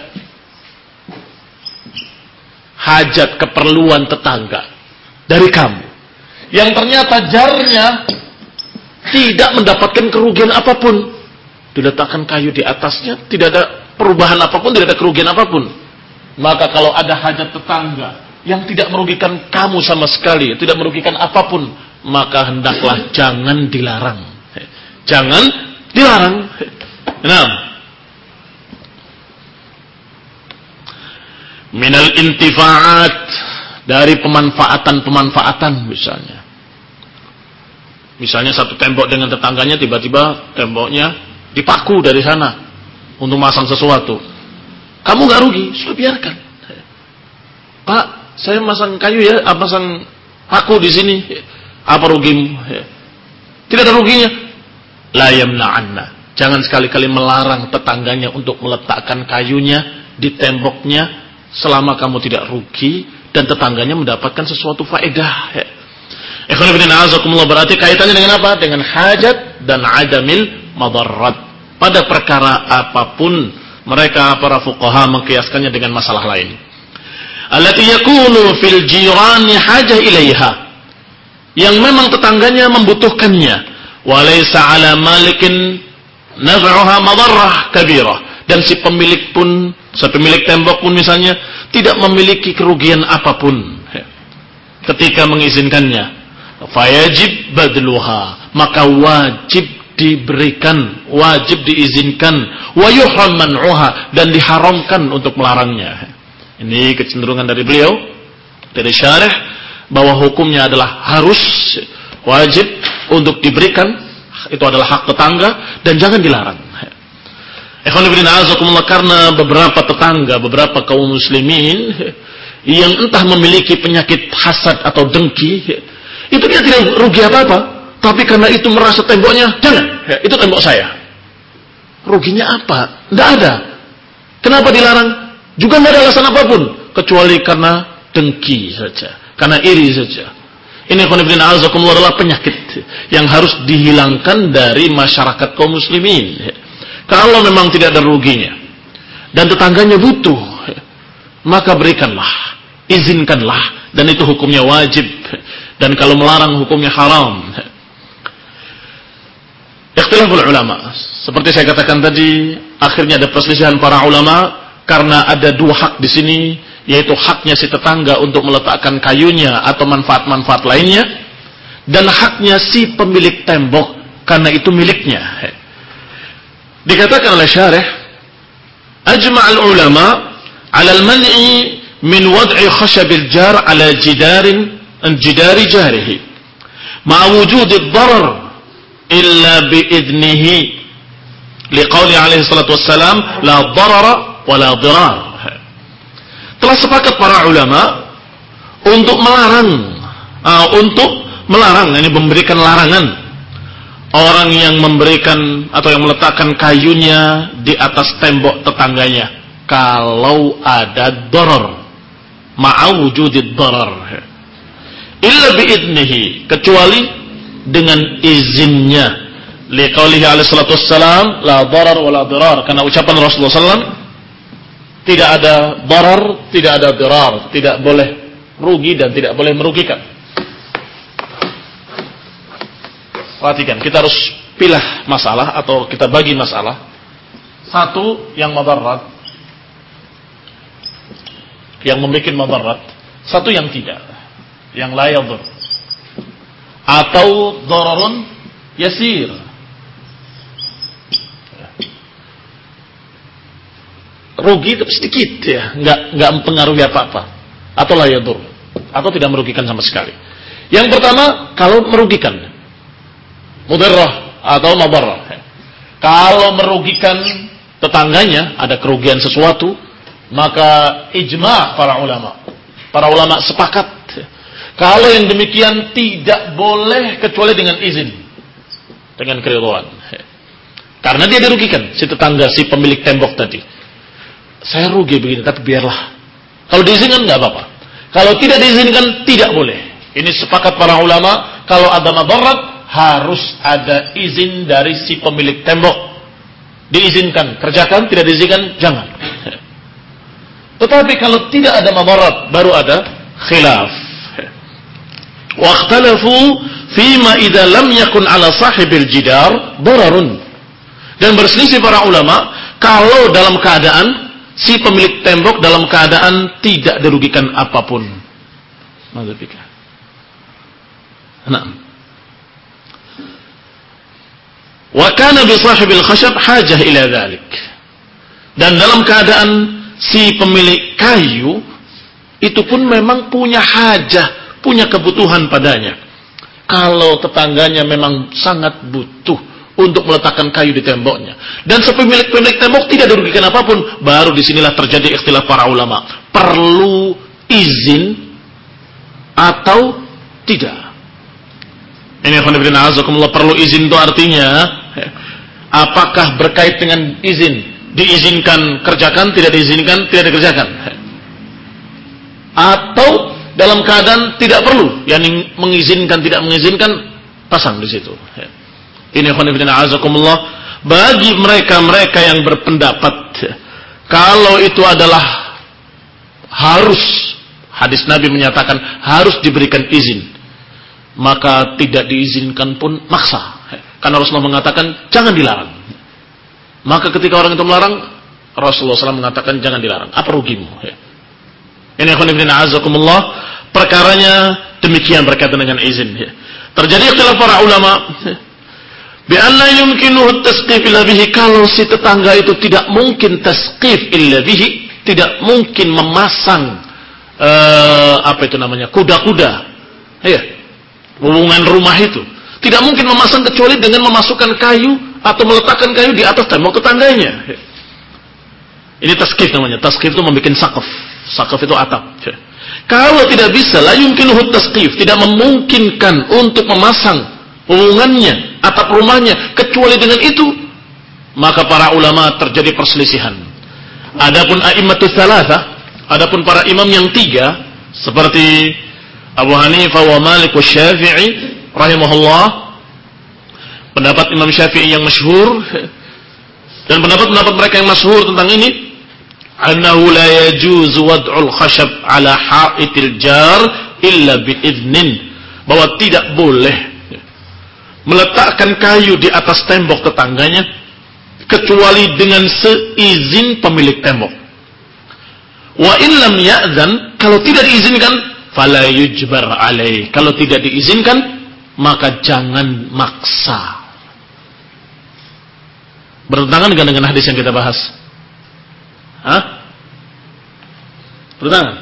hajat keperluan tetangga dari kamu, yang ternyata jarnya tidak mendapatkan kerugian apapun, diletakkan kayu di atasnya, tidak ada perubahan apapun, tidak ada kerugian apapun. Maka kalau ada hajat tetangga yang tidak merugikan kamu sama sekali, tidak merugikan apapun, maka hendaklah jangan dilarang. Jangan dilarang. Nah, minal intifaat, dari pemanfaatan-pemanfaatan misalnya. Misalnya satu tembok dengan tetangganya, tiba-tiba temboknya dipaku dari sana untuk masang sesuatu. Kamu gak rugi, sudah biarkan. Pak, saya masang kayu ya, masang paku di sini. Apa rugimu? Tidak ada ruginya. La yamna'anna. Jangan sekali-kali melarang tetangganya untuk meletakkan kayunya di temboknya selama kamu tidak rugi dan tetangganya mendapatkan sesuatu faedah. Ikhwan fillah azakumullah, berarti kaitannya dengan apa? Dengan hajat dan adamil madarrat. Pada perkara apapun mereka para fuqaha mengkiaskannya dengan masalah lain. Allati yakunu fil jirani hajah ilaiha, yang memang tetangganya membutuhkannya, walaysa ala malikin naf'uha madarrah kabirah, dan si pemilik pun, si pemilik tembok pun misalnya tidak memiliki kerugian apapun ketika mengizinkannya, fayajib badluha, maka wajib diberikan, wajib diizinkan, wa yuhram man'uha, dan diharamkan untuk melarangnya. Ini kecenderungan dari beliau, dari syarih, bahwa hukumnya adalah harus, wajib untuk diberikan, itu adalah hak tetangga, dan jangan dilarang. Ikhwan fillah azakumullah, karena beberapa tetangga, beberapa kaum muslimin yang entah memiliki penyakit hasad atau dengki, itu dia tidak rugi apa-apa, tapi karena itu merasa temboknya, jangan, itu tembok saya. Ruginya apa? Tidak ada. Kenapa dilarang? Juga tidak ada alasan apapun, kecuali karena dengki saja, karena iri saja. Ini khonibdin azakumullah adalah penyakit yang harus dihilangkan dari masyarakat kaum muslimin. Kalau memang tidak ada ruginya dan tetangganya butuh, maka berikanlah, izinkanlah, dan itu hukumnya wajib. Dan kalau melarang hukumnya haram. Ikhtilaful ulama, seperti saya katakan tadi, akhirnya ada perselisihan para ulama karena ada dua hak di sini, yaitu haknya si tetangga untuk meletakkan kayunya atau manfaat-manfaat lainnya, dan haknya si pemilik tembok karena itu miliknya. Dikatakan oleh syarih, ajma'al ulama 'ala al-man'i min wad'i khashabil jar 'ala jidarin an jidari jarihi ma'a wujudi ad-darar illa bi idnihi liqauli alaihi salatu wassalam la darara wa la dirar. Telah sepakat para ulama untuk melarang uh, untuk melarang, ini memberikan larangan orang yang memberikan atau yang meletakkan kayunya di atas tembok tetangganya kalau ada darar, ma'a wujudid darar, illa biidnihi, kecuali dengan izinnya, liqaulihi alaihi salatu wassalam la darar wa la dirar, karena ucapan Rasulullah sallallahu alaihi wasallam tidak ada darar, tidak ada dirar, tidak boleh rugi dan tidak boleh merugikan. Perhatikan, kita harus pilih masalah atau kita bagi masalah. Satu yang madarat, yang membuat madarat. Satu yang tidak, yang la yadur. Atau dararun yasir. Rugi tapi sedikit ya, nggak nggak mempengaruhi apa-apa. Atau la yadur, atau tidak merugikan sama sekali. Yang pertama, kalau merugikan, mudarrah atau madarrah. Kalau merugikan tetangganya, ada kerugian sesuatu, maka ijma' para ulama. Para ulama sepakat. Kalau yang demikian tidak boleh kecuali dengan izin, dengan keridhaan. Karena dia dirugikan, si tetangga, si pemilik tembok tadi. Saya rugi begini, tapi biarlah. Kalau diizinkan nggak apa-apa. Kalau tidak diizinkan tidak boleh. Ini sepakat para ulama, kalau ada madarat harus ada izin dari si pemilik tembok. Diizinkan, kerjakan, tidak diizinkan, jangan. Tetapi kalau tidak ada madarat, baru ada khilaf. Wa ikhtalafu fima idza lam yakun ala sahibil jidar dararun. Dan berselisih para ulama kalau dalam keadaan si pemilik tembok dalam keadaan tidak dirugikan apapun. Madzhabika. Nah. Wa kana bi sahibil khashab hajah ila dzalik. Dan dalam keadaan si pemilik kayu itu pun memang punya hajah, punya kebutuhan padanya. Kalau tetangganya memang sangat butuh untuk meletakkan kayu di temboknya, dan sepemilik-pemilik tembok tidak dirugikan apapun, baru disinilah terjadi ikhtilaf para ulama. Perlu izin atau tidak? Ini khonibina azakumullah, perlu izin itu artinya apakah berkait dengan izin? Diizinkan kerjakan, tidak diizinkan tidak dikerjakan. Atau dalam keadaan tidak perlu, yakni mengizinkan tidak mengizinkan, pasang di situ. Ini khonibina azakumullah, bagi mereka-mereka yang berpendapat kalau itu adalah harus, hadis Nabi menyatakan harus diberikan izin, maka tidak diizinkan pun maksa. Karena Rasulullah mengatakan jangan dilarang. Maka ketika orang itu melarang, Rasulullah shallallahu alaihi wasallam mengatakan jangan dilarang. Apa rugimu? Ini khonibina azakumullah, perkaranya demikian berkaitan dengan izin. Terjadi ikhtilaf para ulama bi anna yumkinuhu tasqif illa bihi, kalau si tetangga itu tidak mungkin tasqif illa bihi, tidak mungkin memasang uh, apa itu namanya, kuda-kuda, ya, hubungan rumah itu tidak mungkin memasang kecuali dengan memasukkan kayu atau meletakkan kayu di atas tembok tetangganya. Ini tasqif namanya. Tasqif itu membuat saqaf. Saqaf itu atap. Kalau tidak bisa, la yumkinuhu tasqif, tidak memungkinkan untuk memasang hubungannya, atap rumahnya, kecuali dengan itu, maka para ulama terjadi perselisihan. Adapun a'immatus tsalatsa, adapun para imam yang tiga seperti Abu Hanifah wa Malik wa Syafi'i rahimahullah, pendapat Imam Syafi'i yang masyhur dan pendapat-pendapat mereka yang masyhur tentang ini, annahu la yajuzu wad'ul khashab ala ha'itil jar illa bi'idnin, bahwa tidak boleh meletakkan kayu di atas tembok tetangganya kecuali dengan seizin pemilik tembok. Wa in lam ya'zan, kalau tidak diizinkan, fala yujbar alaih, kalau tidak diizinkan maka jangan maksa. Bertentangan dengan, dengan hadis yang kita bahas? Hah? Bertentangan?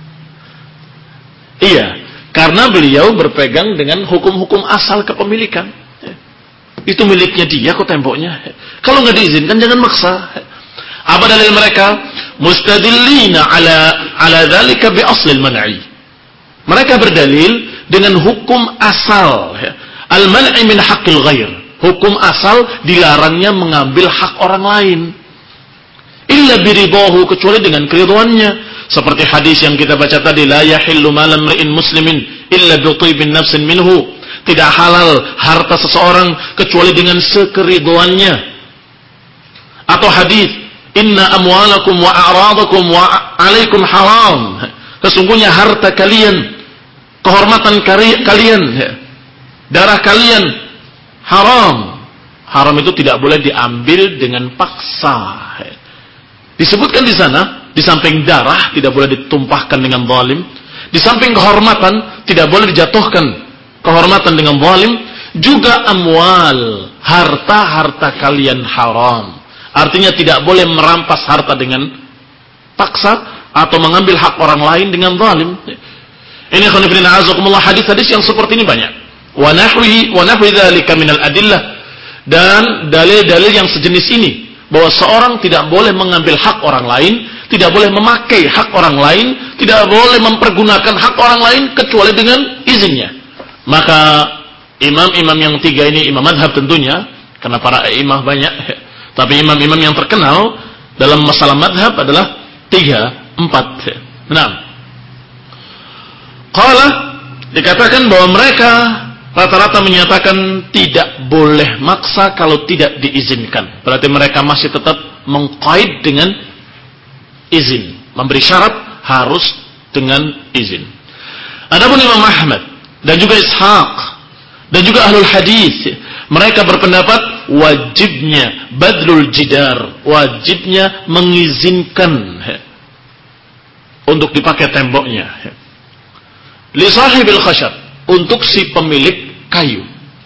Iya, karena beliau berpegang dengan hukum-hukum asal kepemilikan. Itu miliknya dia kok temboknya. Kalau nggak diizinkan jangan maksa. Apa dalil mereka? Mustadillina ala ala dzalika bi aslil man'i. Mereka berdalil dengan hukum asal, al-man'i min haqqil ghair. Hukum asal dilarangnya mengambil hak orang lain. Illa biridahu, kecuali dengan keridhaannya. Seperti hadis yang kita baca tadi, la yahillu malam ri'in muslimin illa bi tibin nafsin minhu. Tidak halal harta seseorang kecuali dengan sekeridhaannya. Atau hadis, inna amwalakum wa a'radakum wa 'alaikum haram. Sesungguhnya harta kalian, kehormatan kalian, darah kalian haram. Haram itu tidak boleh diambil dengan paksa. Disebutkan di sana, di samping darah tidak boleh ditumpahkan dengan zalim, di samping kehormatan tidak boleh dijatuhkan kehormatan dengan zalim, juga amwal, harta-harta kalian haram. Artinya tidak boleh merampas harta dengan paksa atau mengambil hak orang lain dengan zalim. Ini khonifina azakumullah, hadis-hadis yang seperti ini banyak. Wa nahwihi wa nahwi dzalika minal adillah, dan dalil-dalil yang sejenis ini, bahwa seorang tidak boleh mengambil hak orang lain, tidak boleh memakai hak orang lain, tidak boleh mempergunakan hak orang lain kecuali dengan izinnya. Maka imam-imam yang tiga ini, imam madhab tentunya, karena para imam banyak, tapi imam-imam yang terkenal dalam masalah madhab adalah tiga, empat. Nah, qala dikatakan bahwa mereka rata-rata menyatakan tidak boleh maksa kalau tidak diizinkan. Berarti mereka masih tetap mengqaid dengan izin, memberi syarat harus dengan izin. Adapun Imam Ahmad dan juga Ishaq dan juga ahlul hadis, mereka berpendapat wajibnya badlul jidar, wajibnya mengizinkan untuk dipakai temboknya li sahibil khashab, untuk si pemilik kayu,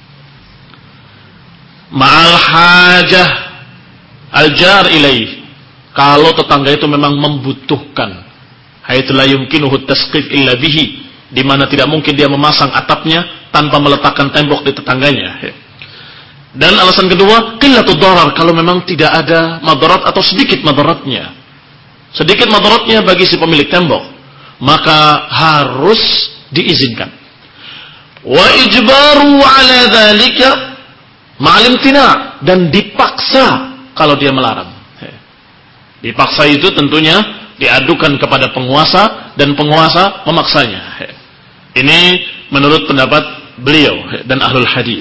ma'al hajah al-jar ilaih, kalau tetangga itu memang membutuhkan, haitsu la yumkinuhu tasqif illa bihi, di mana tidak mungkin dia memasang atapnya tanpa meletakkan tembok di tetangganya. Dan alasan kedua, qillatud darar, kalau memang tidak ada madarat atau sedikit madaratnya. Sedikit madaratnya bagi si pemilik tembok, maka harus diizinkan. Wa ijbaru ala dzalika ma'al imtina', dan dipaksa kalau dia melarang. Dipaksa itu tentunya diadukan kepada penguasa dan penguasa memaksanya. Ini menurut pendapat beliau dan ahlul hadis.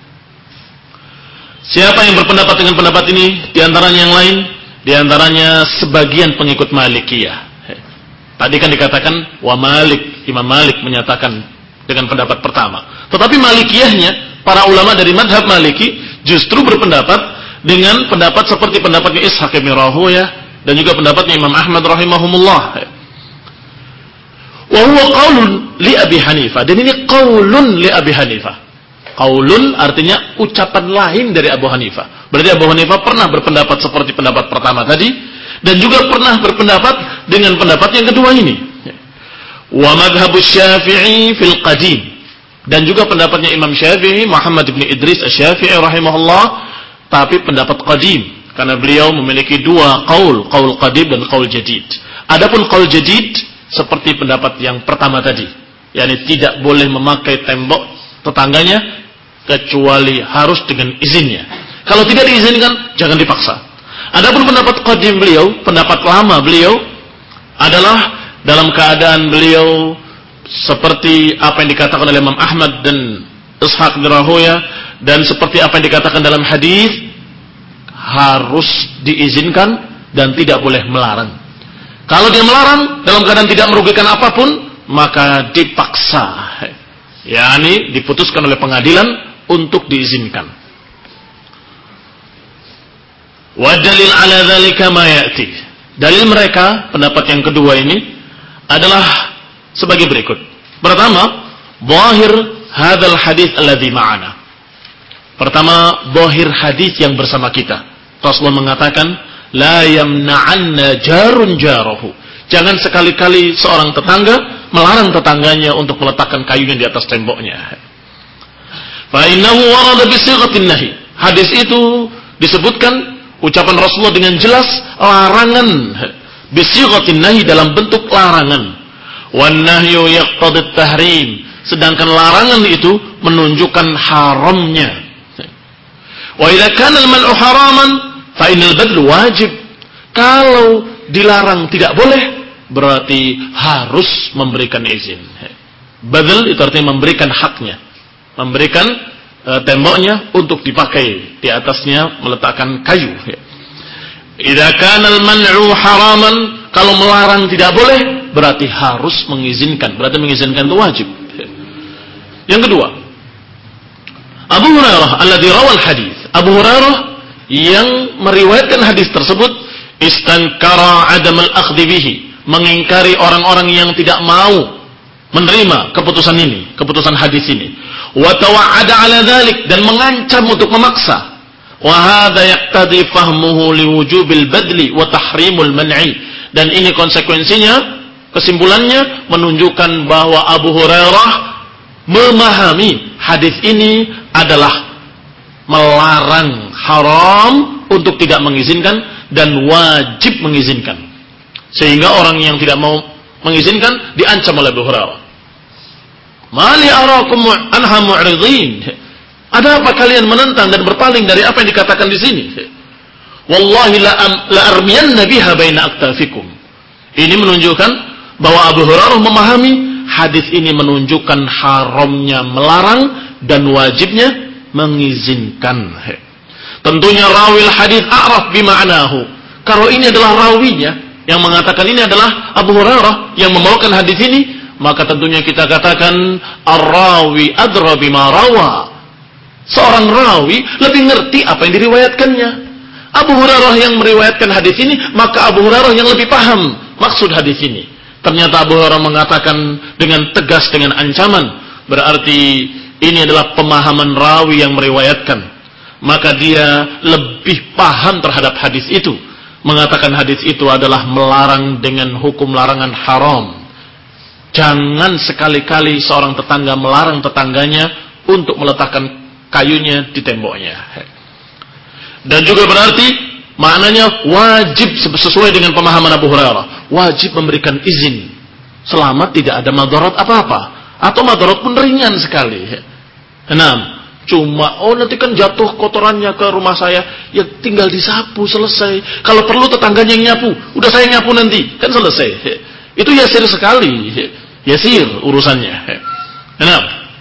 Siapa yang berpendapat dengan pendapat ini? Di antaranya yang lain, di antaranya sebagian pengikut Malikiyah. Tadi kan dikatakan wa Malik, Imam Malik menyatakan dengan pendapat pertama. Tetapi Malikiyahnya, para ulama dari madhab Maliki justru berpendapat dengan pendapat seperti pendapatnya Ishaq bin Rahuyah dan juga pendapatnya Imam Ahmad rahimahumullah. Wa huwa qaulun li Abi Hanifah, dan ini qaulun li Abi Hanifah. Qaulun artinya ucapan lain dari Abu Hanifah. Berarti Abu Hanifah pernah berpendapat seperti pendapat pertama tadi, dan juga pernah berpendapat dengan pendapat yang kedua ini. Wa madhhabus Syafi'i fil qadim, dan juga pendapatnya Imam Syafi'i, Muhammad bin Idris Asy-Syafi'i rahimahullah, tapi pendapat qadim, karena beliau memiliki dua qaul, qaul qadim dan qaul jadid. Adapun qaul jadid seperti pendapat yang pertama tadi, yakni tidak boleh memakai tembok tetangganya kecuali harus dengan izinnya. Kalau tidak diizinkan, jangan dipaksa. Adapun pendapat qadim beliau, pendapat lama beliau adalah dalam keadaan beliau seperti apa yang dikatakan oleh Imam Ahmad dan Ishaq bin Rahuyah, dan seperti apa yang dikatakan dalam hadis, harus diizinkan dan tidak boleh melarang. Kalau dia melarang dalam keadaan tidak merugikan apapun, maka dipaksa, yakni diputuskan oleh pengadilan untuk diizinkan. Wa dalil ala dzalika ma ya'ti. Dalil mereka, pendapat yang kedua ini adalah sebagai berikut. Pertama, zahir hadzal hadis alladzi ma'ana. Pertama, zahir hadis yang bersama kita. Rasulullah mengatakan, la yamna'anna jarun jarahu. Jangan sekali-kali seorang tetangga melarang tetangganya untuk meletakkan kayunya di atas temboknya. Fa innahu warada bi sighatin nahi. Hadis itu disebutkan ucapan Rasulullah dengan jelas larangan, bi sighatin nahi, dalam bentuk larangan. Wan nahyu yaqtadi at-tahrim, sedangkan larangan itu menunjukkan haramnya. Wa idza kana al-man'u haraman fa innal badlu wajib. Kalau dilarang tidak boleh, berarti harus memberikan izin. Badl itu artinya memberikan haknya, memberikan e, temboknya untuk dipakai, di atasnya meletakkan kayu. Idza kana al-man'u haraman, kalau melarang tidak boleh, berarti harus mengizinkan. Berarti mengizinkan itu wajib. Yang kedua, Abu Hurairah alladzi rawal hadis. Abu Hurairah yang meriwayatkan hadis tersebut, istankara adam al-akhdhi bihi, mengingkari orang-orang yang tidak mau menerima keputusan ini, keputusan hadis ini. Wa tawa'ada 'ala dzalik, dan mengancam untuk memaksa. Wa hadza yaqtadi fahmuhu liwujubil badli wa tahrimul man'i, dan ini konsekuensinya, kesimpulannya menunjukkan bahwa Abu Hurairah memahami hadis ini adalah melarang, haram untuk tidak mengizinkan, dan wajib mengizinkan. Sehingga orang yang tidak mau mengizinkan diancam oleh Abu Hurairah. Mali arakum anha mu'ridin. Ada apa kalian menentang dan berpaling dari apa yang dikatakan di sini? Wallahi la, la armiyanna biha baina aktafikum. Ini menunjukkan bahwa Abu Hurairah memahami hadis ini menunjukkan haramnya melarang dan wajibnya mengizinkan. Tentunya rawil hadis a'raf bima'nahu. Kalau ini adalah rawinya yang mengatakan ini adalah Abu Hurairah yang membawakan hadis ini, maka tentunya kita katakan ar-rawi adra bima rawa. Seorang rawi lebih ngerti apa yang diriwayatkannya. Abu Hurairah yang meriwayatkan hadis ini, maka Abu Hurairah yang lebih paham maksud hadis ini. Ternyata Abu Hurairah mengatakan dengan tegas, dengan ancaman, berarti ini adalah pemahaman rawi yang meriwayatkan. Maka dia lebih paham terhadap hadis itu, mengatakan hadis itu adalah melarang dengan hukum larangan haram. Jangan sekali-kali seorang tetangga melarang tetangganya untuk meletakkan kayunya di temboknya. Dan juga berarti maknanya wajib sesuai dengan pemahaman Abu Hurairah, wajib memberikan izin selama tidak ada madarat apa-apa, atau madarat pun ringan sekali. Enam, cuma oh nanti kan jatuh kotorannya ke rumah saya, ya tinggal disapu selesai. Kalau perlu tetangganya yang nyapu, udah saya nyapu nanti, kan selesai. Itu yasir sekali, yasir urusannya. Enam.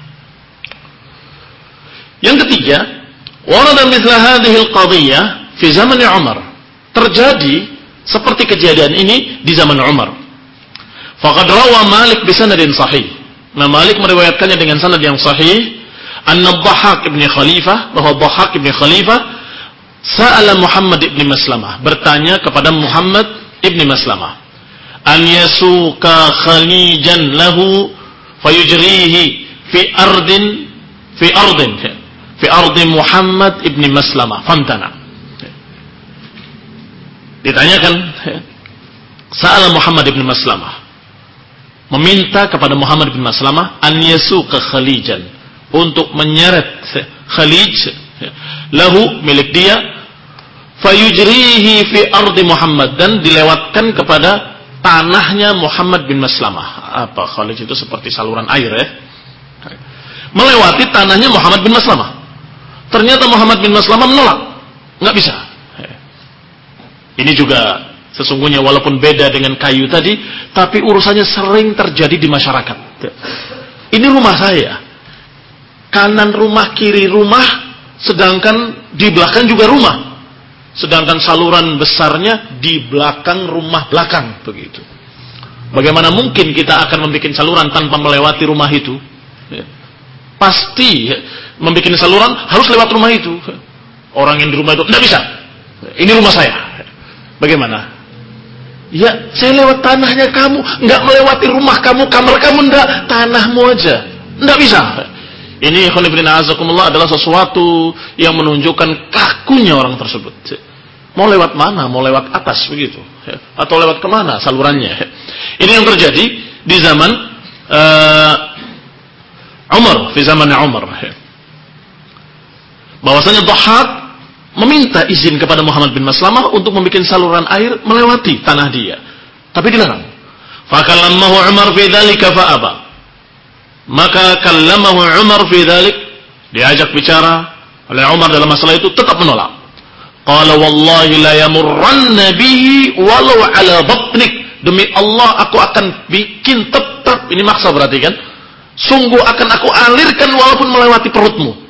Yang ketiga, warada mithla hadhihi al-qadhiyah fi zaman Umar. Terjadi seperti kejadian ini di zaman Umar. Faqad rawa Malik bi sanadin sahih. Nah, Malik meriwayatkannya dengan sanad yang sahih, anna Dhahhak ibn Khalifah, bahwa Dhahhak ibn Khalifah sa'ala Muhammad ibn Maslamah, bertanya kepada Muhammad ibn Maslamah, an yasuka khalijan lahu fayujrihi fi ardin fi ardin fi ardi Muhammad ibn Maslamah famtana. Ditanyakan, sa'ala Muhammad ibn Maslamah, meminta kepada Muhammad bin Maslamah an yasuka khalijan, untuk menyeret khalij lahu, milik dia, fayujrihi fi ardi Muhammad, dan dilewatkan kepada tanahnya Muhammad bin Maslamah. Apa khalij itu? Seperti saluran air ya, melewati tanahnya Muhammad bin Maslamah. Ternyata Muhammad bin Maslamah menolak, nggak bisa. Ini juga sesungguhnya walaupun beda dengan kayu tadi, tapi urusannya sering terjadi di masyarakat. Ini rumah saya, kanan rumah, kiri rumah, sedangkan di belakang juga rumah. Sedangkan saluran besarnya di belakang rumah belakang, begitu. Bagaimana mungkin kita akan membuat saluran tanpa melewati rumah itu? Pasti membuat saluran harus lewat rumah itu. Orang yang di rumah itu tidak bisa. Ini rumah saya. Bagaimana? Ya, saya lewat tanahnya kamu, nggak melewati rumah kamu, kamar kamu, nggak, tanahmu aja, nggak bisa. Ini khonibina azakumullah adalah sesuatu yang menunjukkan kakunya orang tersebut. Mau lewat mana? Mau lewat atas begitu, atau lewat kemana salurannya? Ini yang terjadi di zaman uh, Umar, di zaman Umar. Bahwasanya Dhahhak meminta izin kepada Muhammad bin Maslamah untuk membuat saluran air melewati tanah dia, tapi dilarang. Fakallamahu Umar fi dzalika fa aba. Maka kallamahu Umar fi dzalik, diajak bicara oleh Umar dalam masalah itu, tetap menolak. Qala wallahi la yamurranna bihi walau ala batnik. Demi Allah aku akan bikin tetap, ini maksa berarti kan? Sungguh akan aku alirkan walaupun melewati perutmu.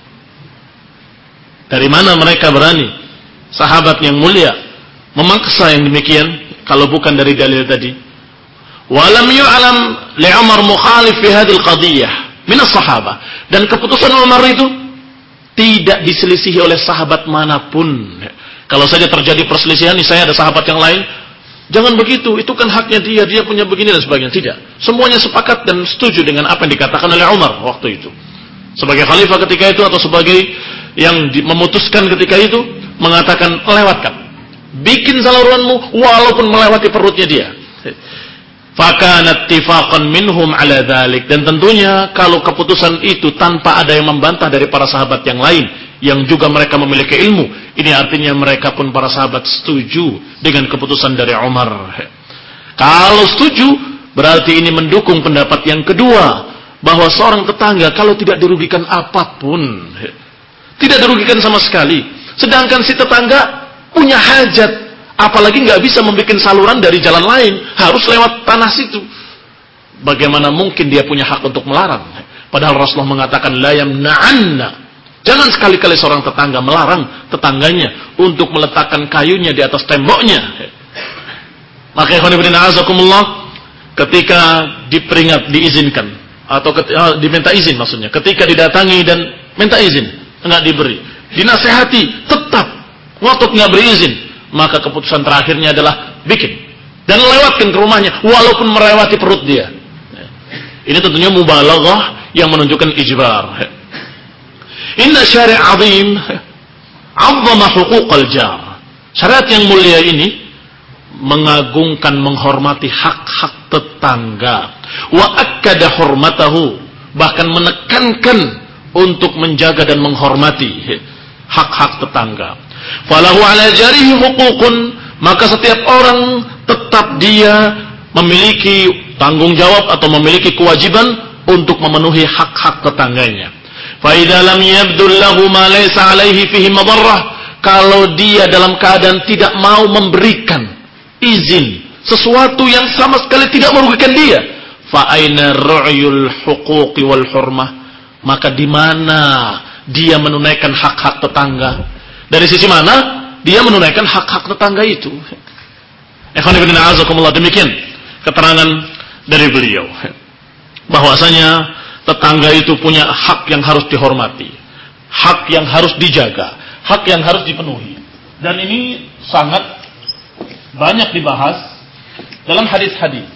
Dari mana mereka berani, sahabat yang mulia, memaksa yang demikian kalau bukan dari dalil tadi? Walam yu'lam li Umar mukhalif fi hadhihi al-qadhiyah min as-sahabah, dan keputusan Umar itu tidak diselisihi oleh sahabat manapun. Kalau saja terjadi perselisihan, nih saya ada sahabat yang lain, jangan begitu, itu kan haknya dia, dia punya begini dan sebagainya. Tidak, semuanya sepakat dan setuju dengan apa yang dikatakan oleh Umar waktu itu, sebagai khalifah ketika itu, atau sebagai yang memutuskan ketika itu, mengatakan lewatkan, bikin saluranmu walaupun melewati perutnya dia. Fakana ittifaqan minhum ala dzalik, dan tentunya kalau keputusan itu tanpa ada yang membantah dari para sahabat yang lain yang juga mereka memiliki ilmu, ini artinya mereka pun para sahabat setuju dengan keputusan dari Umar. Kalau setuju, berarti ini mendukung pendapat yang kedua, bahwa seorang tetangga kalau tidak dirugikan apapun, tidak dirugikan sama sekali, sedangkan si tetangga punya hajat, Apalagi nggak bisa membuat saluran dari jalan lain, harus lewat tanah situ. Bagaimana mungkin dia punya hak untuk melarang? Padahal Rasulullah mengatakan la yamna'anna. Jangan sekali-kali seorang tetangga melarang tetangganya untuk meletakkan kayunya di atas temboknya. Maka ikhwan fillah azakumullah, ketika diperingat, diizinkan atau ketika, diminta izin maksudnya, ketika didatangi dan minta izin enggak diberi, dinasehati tetap ngotot enggak beri izin, maka keputusan terakhirnya adalah bikin dan lewatkan ke rumahnya walaupun melewati perut dia. Ini tentunya mubalaghah yang menunjukkan ijbar. Inna syari' azim 'azzama huquqal jar. Syariat yang mulia ini mengagungkan, menghormati hak-hak tetangga. Wa akkada hurmatahu, bahkan menekankan untuk menjaga dan menghormati hak-hak tetangga. Falahu 'ala jarihi huququn, maka setiap orang tetap dia memiliki tanggung jawab atau memiliki kewajiban untuk memenuhi hak-hak tetangganya. Fa idza lam yabdul lahu ma laysa 'alaihi fihi madarrah, kalau dia dalam keadaan tidak mau memberikan izin sesuatu yang sama sekali tidak merugikan dia, fa aina ru'yul huquqi wal hurmah, maka di mana dia menunaikan hak-hak tetangga? Dari sisi mana dia menunaikan hak-hak tetangga itu? Ikhwan fillah a'azakumullah, demikian keterangan dari beliau bahwasanya tetangga itu punya hak yang harus dihormati, hak yang harus dijaga, hak yang harus dipenuhi. Dan ini sangat banyak dibahas dalam hadis-hadis.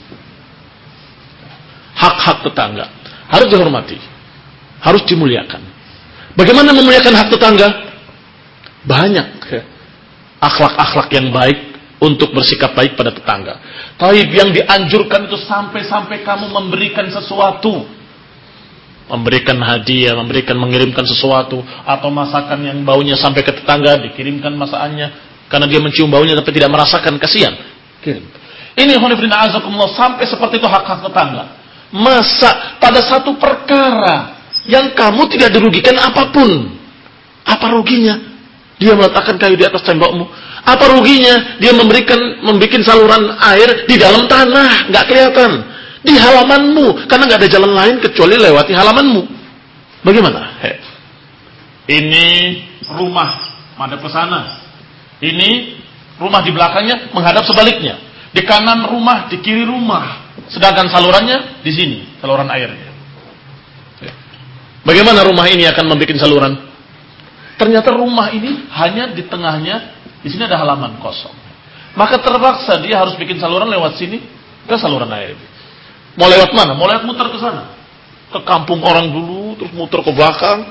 Hak-hak tetangga harus dihormati, harus dimuliakan. Bagaimana memuliakan hak tetangga? Banyak akhlak-akhlak yang baik untuk bersikap baik pada tetangga. Taib yang dianjurkan itu sampai-sampai kamu memberikan sesuatu, memberikan hadiah, memberikan mengirimkan sesuatu, atau masakan yang baunya sampai ke tetangga, dikirimkan masakannya karena dia mencium baunya tapi tidak merasakan, kasihan, kirim. Ini khonifrina azakumullah, sampai seperti itu hak-hak tetangga. Masa pada satu perkara yang kamu tidak dirugikan apapun, apa ruginya dia meletakkan kayu di atas tembokmu? Apa ruginya dia memberikan membuat saluran air di dalam tanah, nggak kelihatan, di halamanmu, karena nggak ada jalan lain kecuali lewati halamanmu. Bagaimana? He. Ini rumah madhab ke sana, ini rumah di belakangnya menghadap sebaliknya, di kanan rumah, di kiri rumah, sedangkan salurannya di sini, saluran airnya. He. Bagaimana rumah ini akan membuat saluran? Ternyata rumah ini hanya di tengahnya. Di sini ada halaman kosong. Maka terpaksa dia harus bikin saluran lewat sini ke saluran air. Mau lewat mana? Mau lewat muter ke sana. Ke kampung orang dulu, terus muter ke belakang.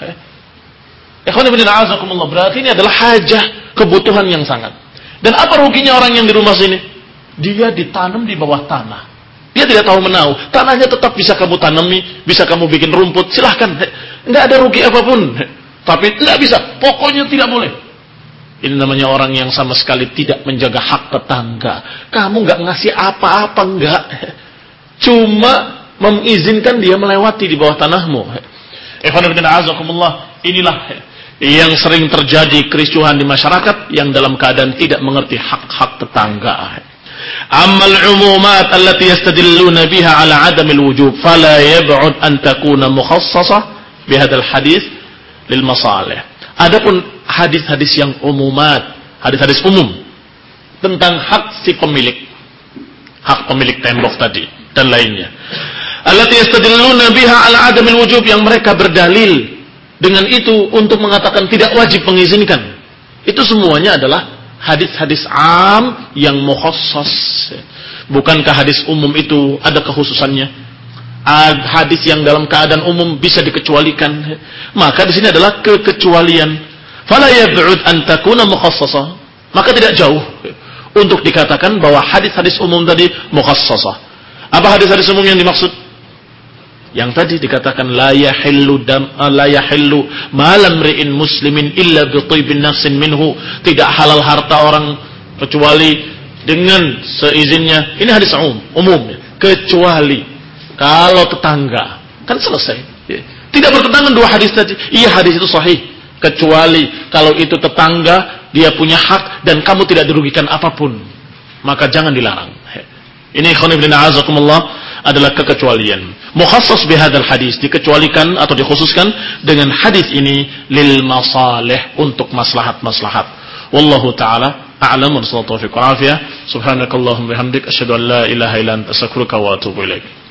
Ikhwan fillah a'azakumullah, berarti ini adalah hajah, kebutuhan yang sangat. Dan apa ruginya orang yang di rumah sini? Dia ditanam di bawah tanah. Dia tidak tahu menahu. Tanahnya tetap bisa kamu tanami, bisa kamu bikin rumput, silahkan. Enggak ada rugi apapun. Tapi tidak bisa, pokoknya tidak boleh. Ini namanya orang yang sama sekali tidak menjaga hak tetangga. Kamu nggak ngasih apa-apa, enggak. Cuma mengizinkan dia melewati di bawah tanahmu. Ikhwan fillah a'azakumullah, inilah yang sering terjadi kericuhan di masyarakat yang dalam keadaan tidak mengerti hak-hak tetangga. Ammal umumat allati yastadilluna biha ala adamil wujub fala yab'ud an takuna mukhassasah bihadzal hadis lil masalih. Adapun hadis-hadis yang umumat, hadis-hadis umum tentang hak si pemilik, hak pemilik tembok tadi dan lainnya. Allati yastadilluna biha ala adamil wujub, yang mereka berdalil dengan itu untuk mengatakan tidak wajib mengizinkan. Itu semuanya adalah hadis-hadis am yang mukhassas. Bukankah hadis umum itu ada kekhususannya? Hadis yang dalam keadaan umum bisa dikecualikan. Maka di sini adalah kekecualian. Fala yab'ud an takuna mukhassasah. Maka tidak jauh untuk dikatakan bahwa hadis-hadis umum tadi mukhassasah. Apa hadis-hadis umum yang dimaksud? Yang tadi dikatakan la yahillu dam la yahillu malam ri'in muslimin illa bi tibin nafsin minhu. Tidak halal harta orang kecuali dengan seizinnya. Ini hadis umum, umum kecuali kalau tetangga, kan selesai. Tidak bertentangan dua hadis tadi. Iya, hadis itu sahih. Kecuali kalau itu tetangga dia punya hak dan kamu tidak dirugikan apapun, maka jangan dilarang. Ini ikhwan fillah azakumullah adalah kekecualian. Mukhassas bihadzal hadis, dikecualikan atau dikhususkan dengan hadis ini lil masalih, untuk maslahat-maslahat. Wallahu taala a'lam. Wa sallallahu alaihi wa sallam. Subhanakallahumma bihamdik asyhadu an la ilaha illa anta astaghfiruka wa atubu ilaik.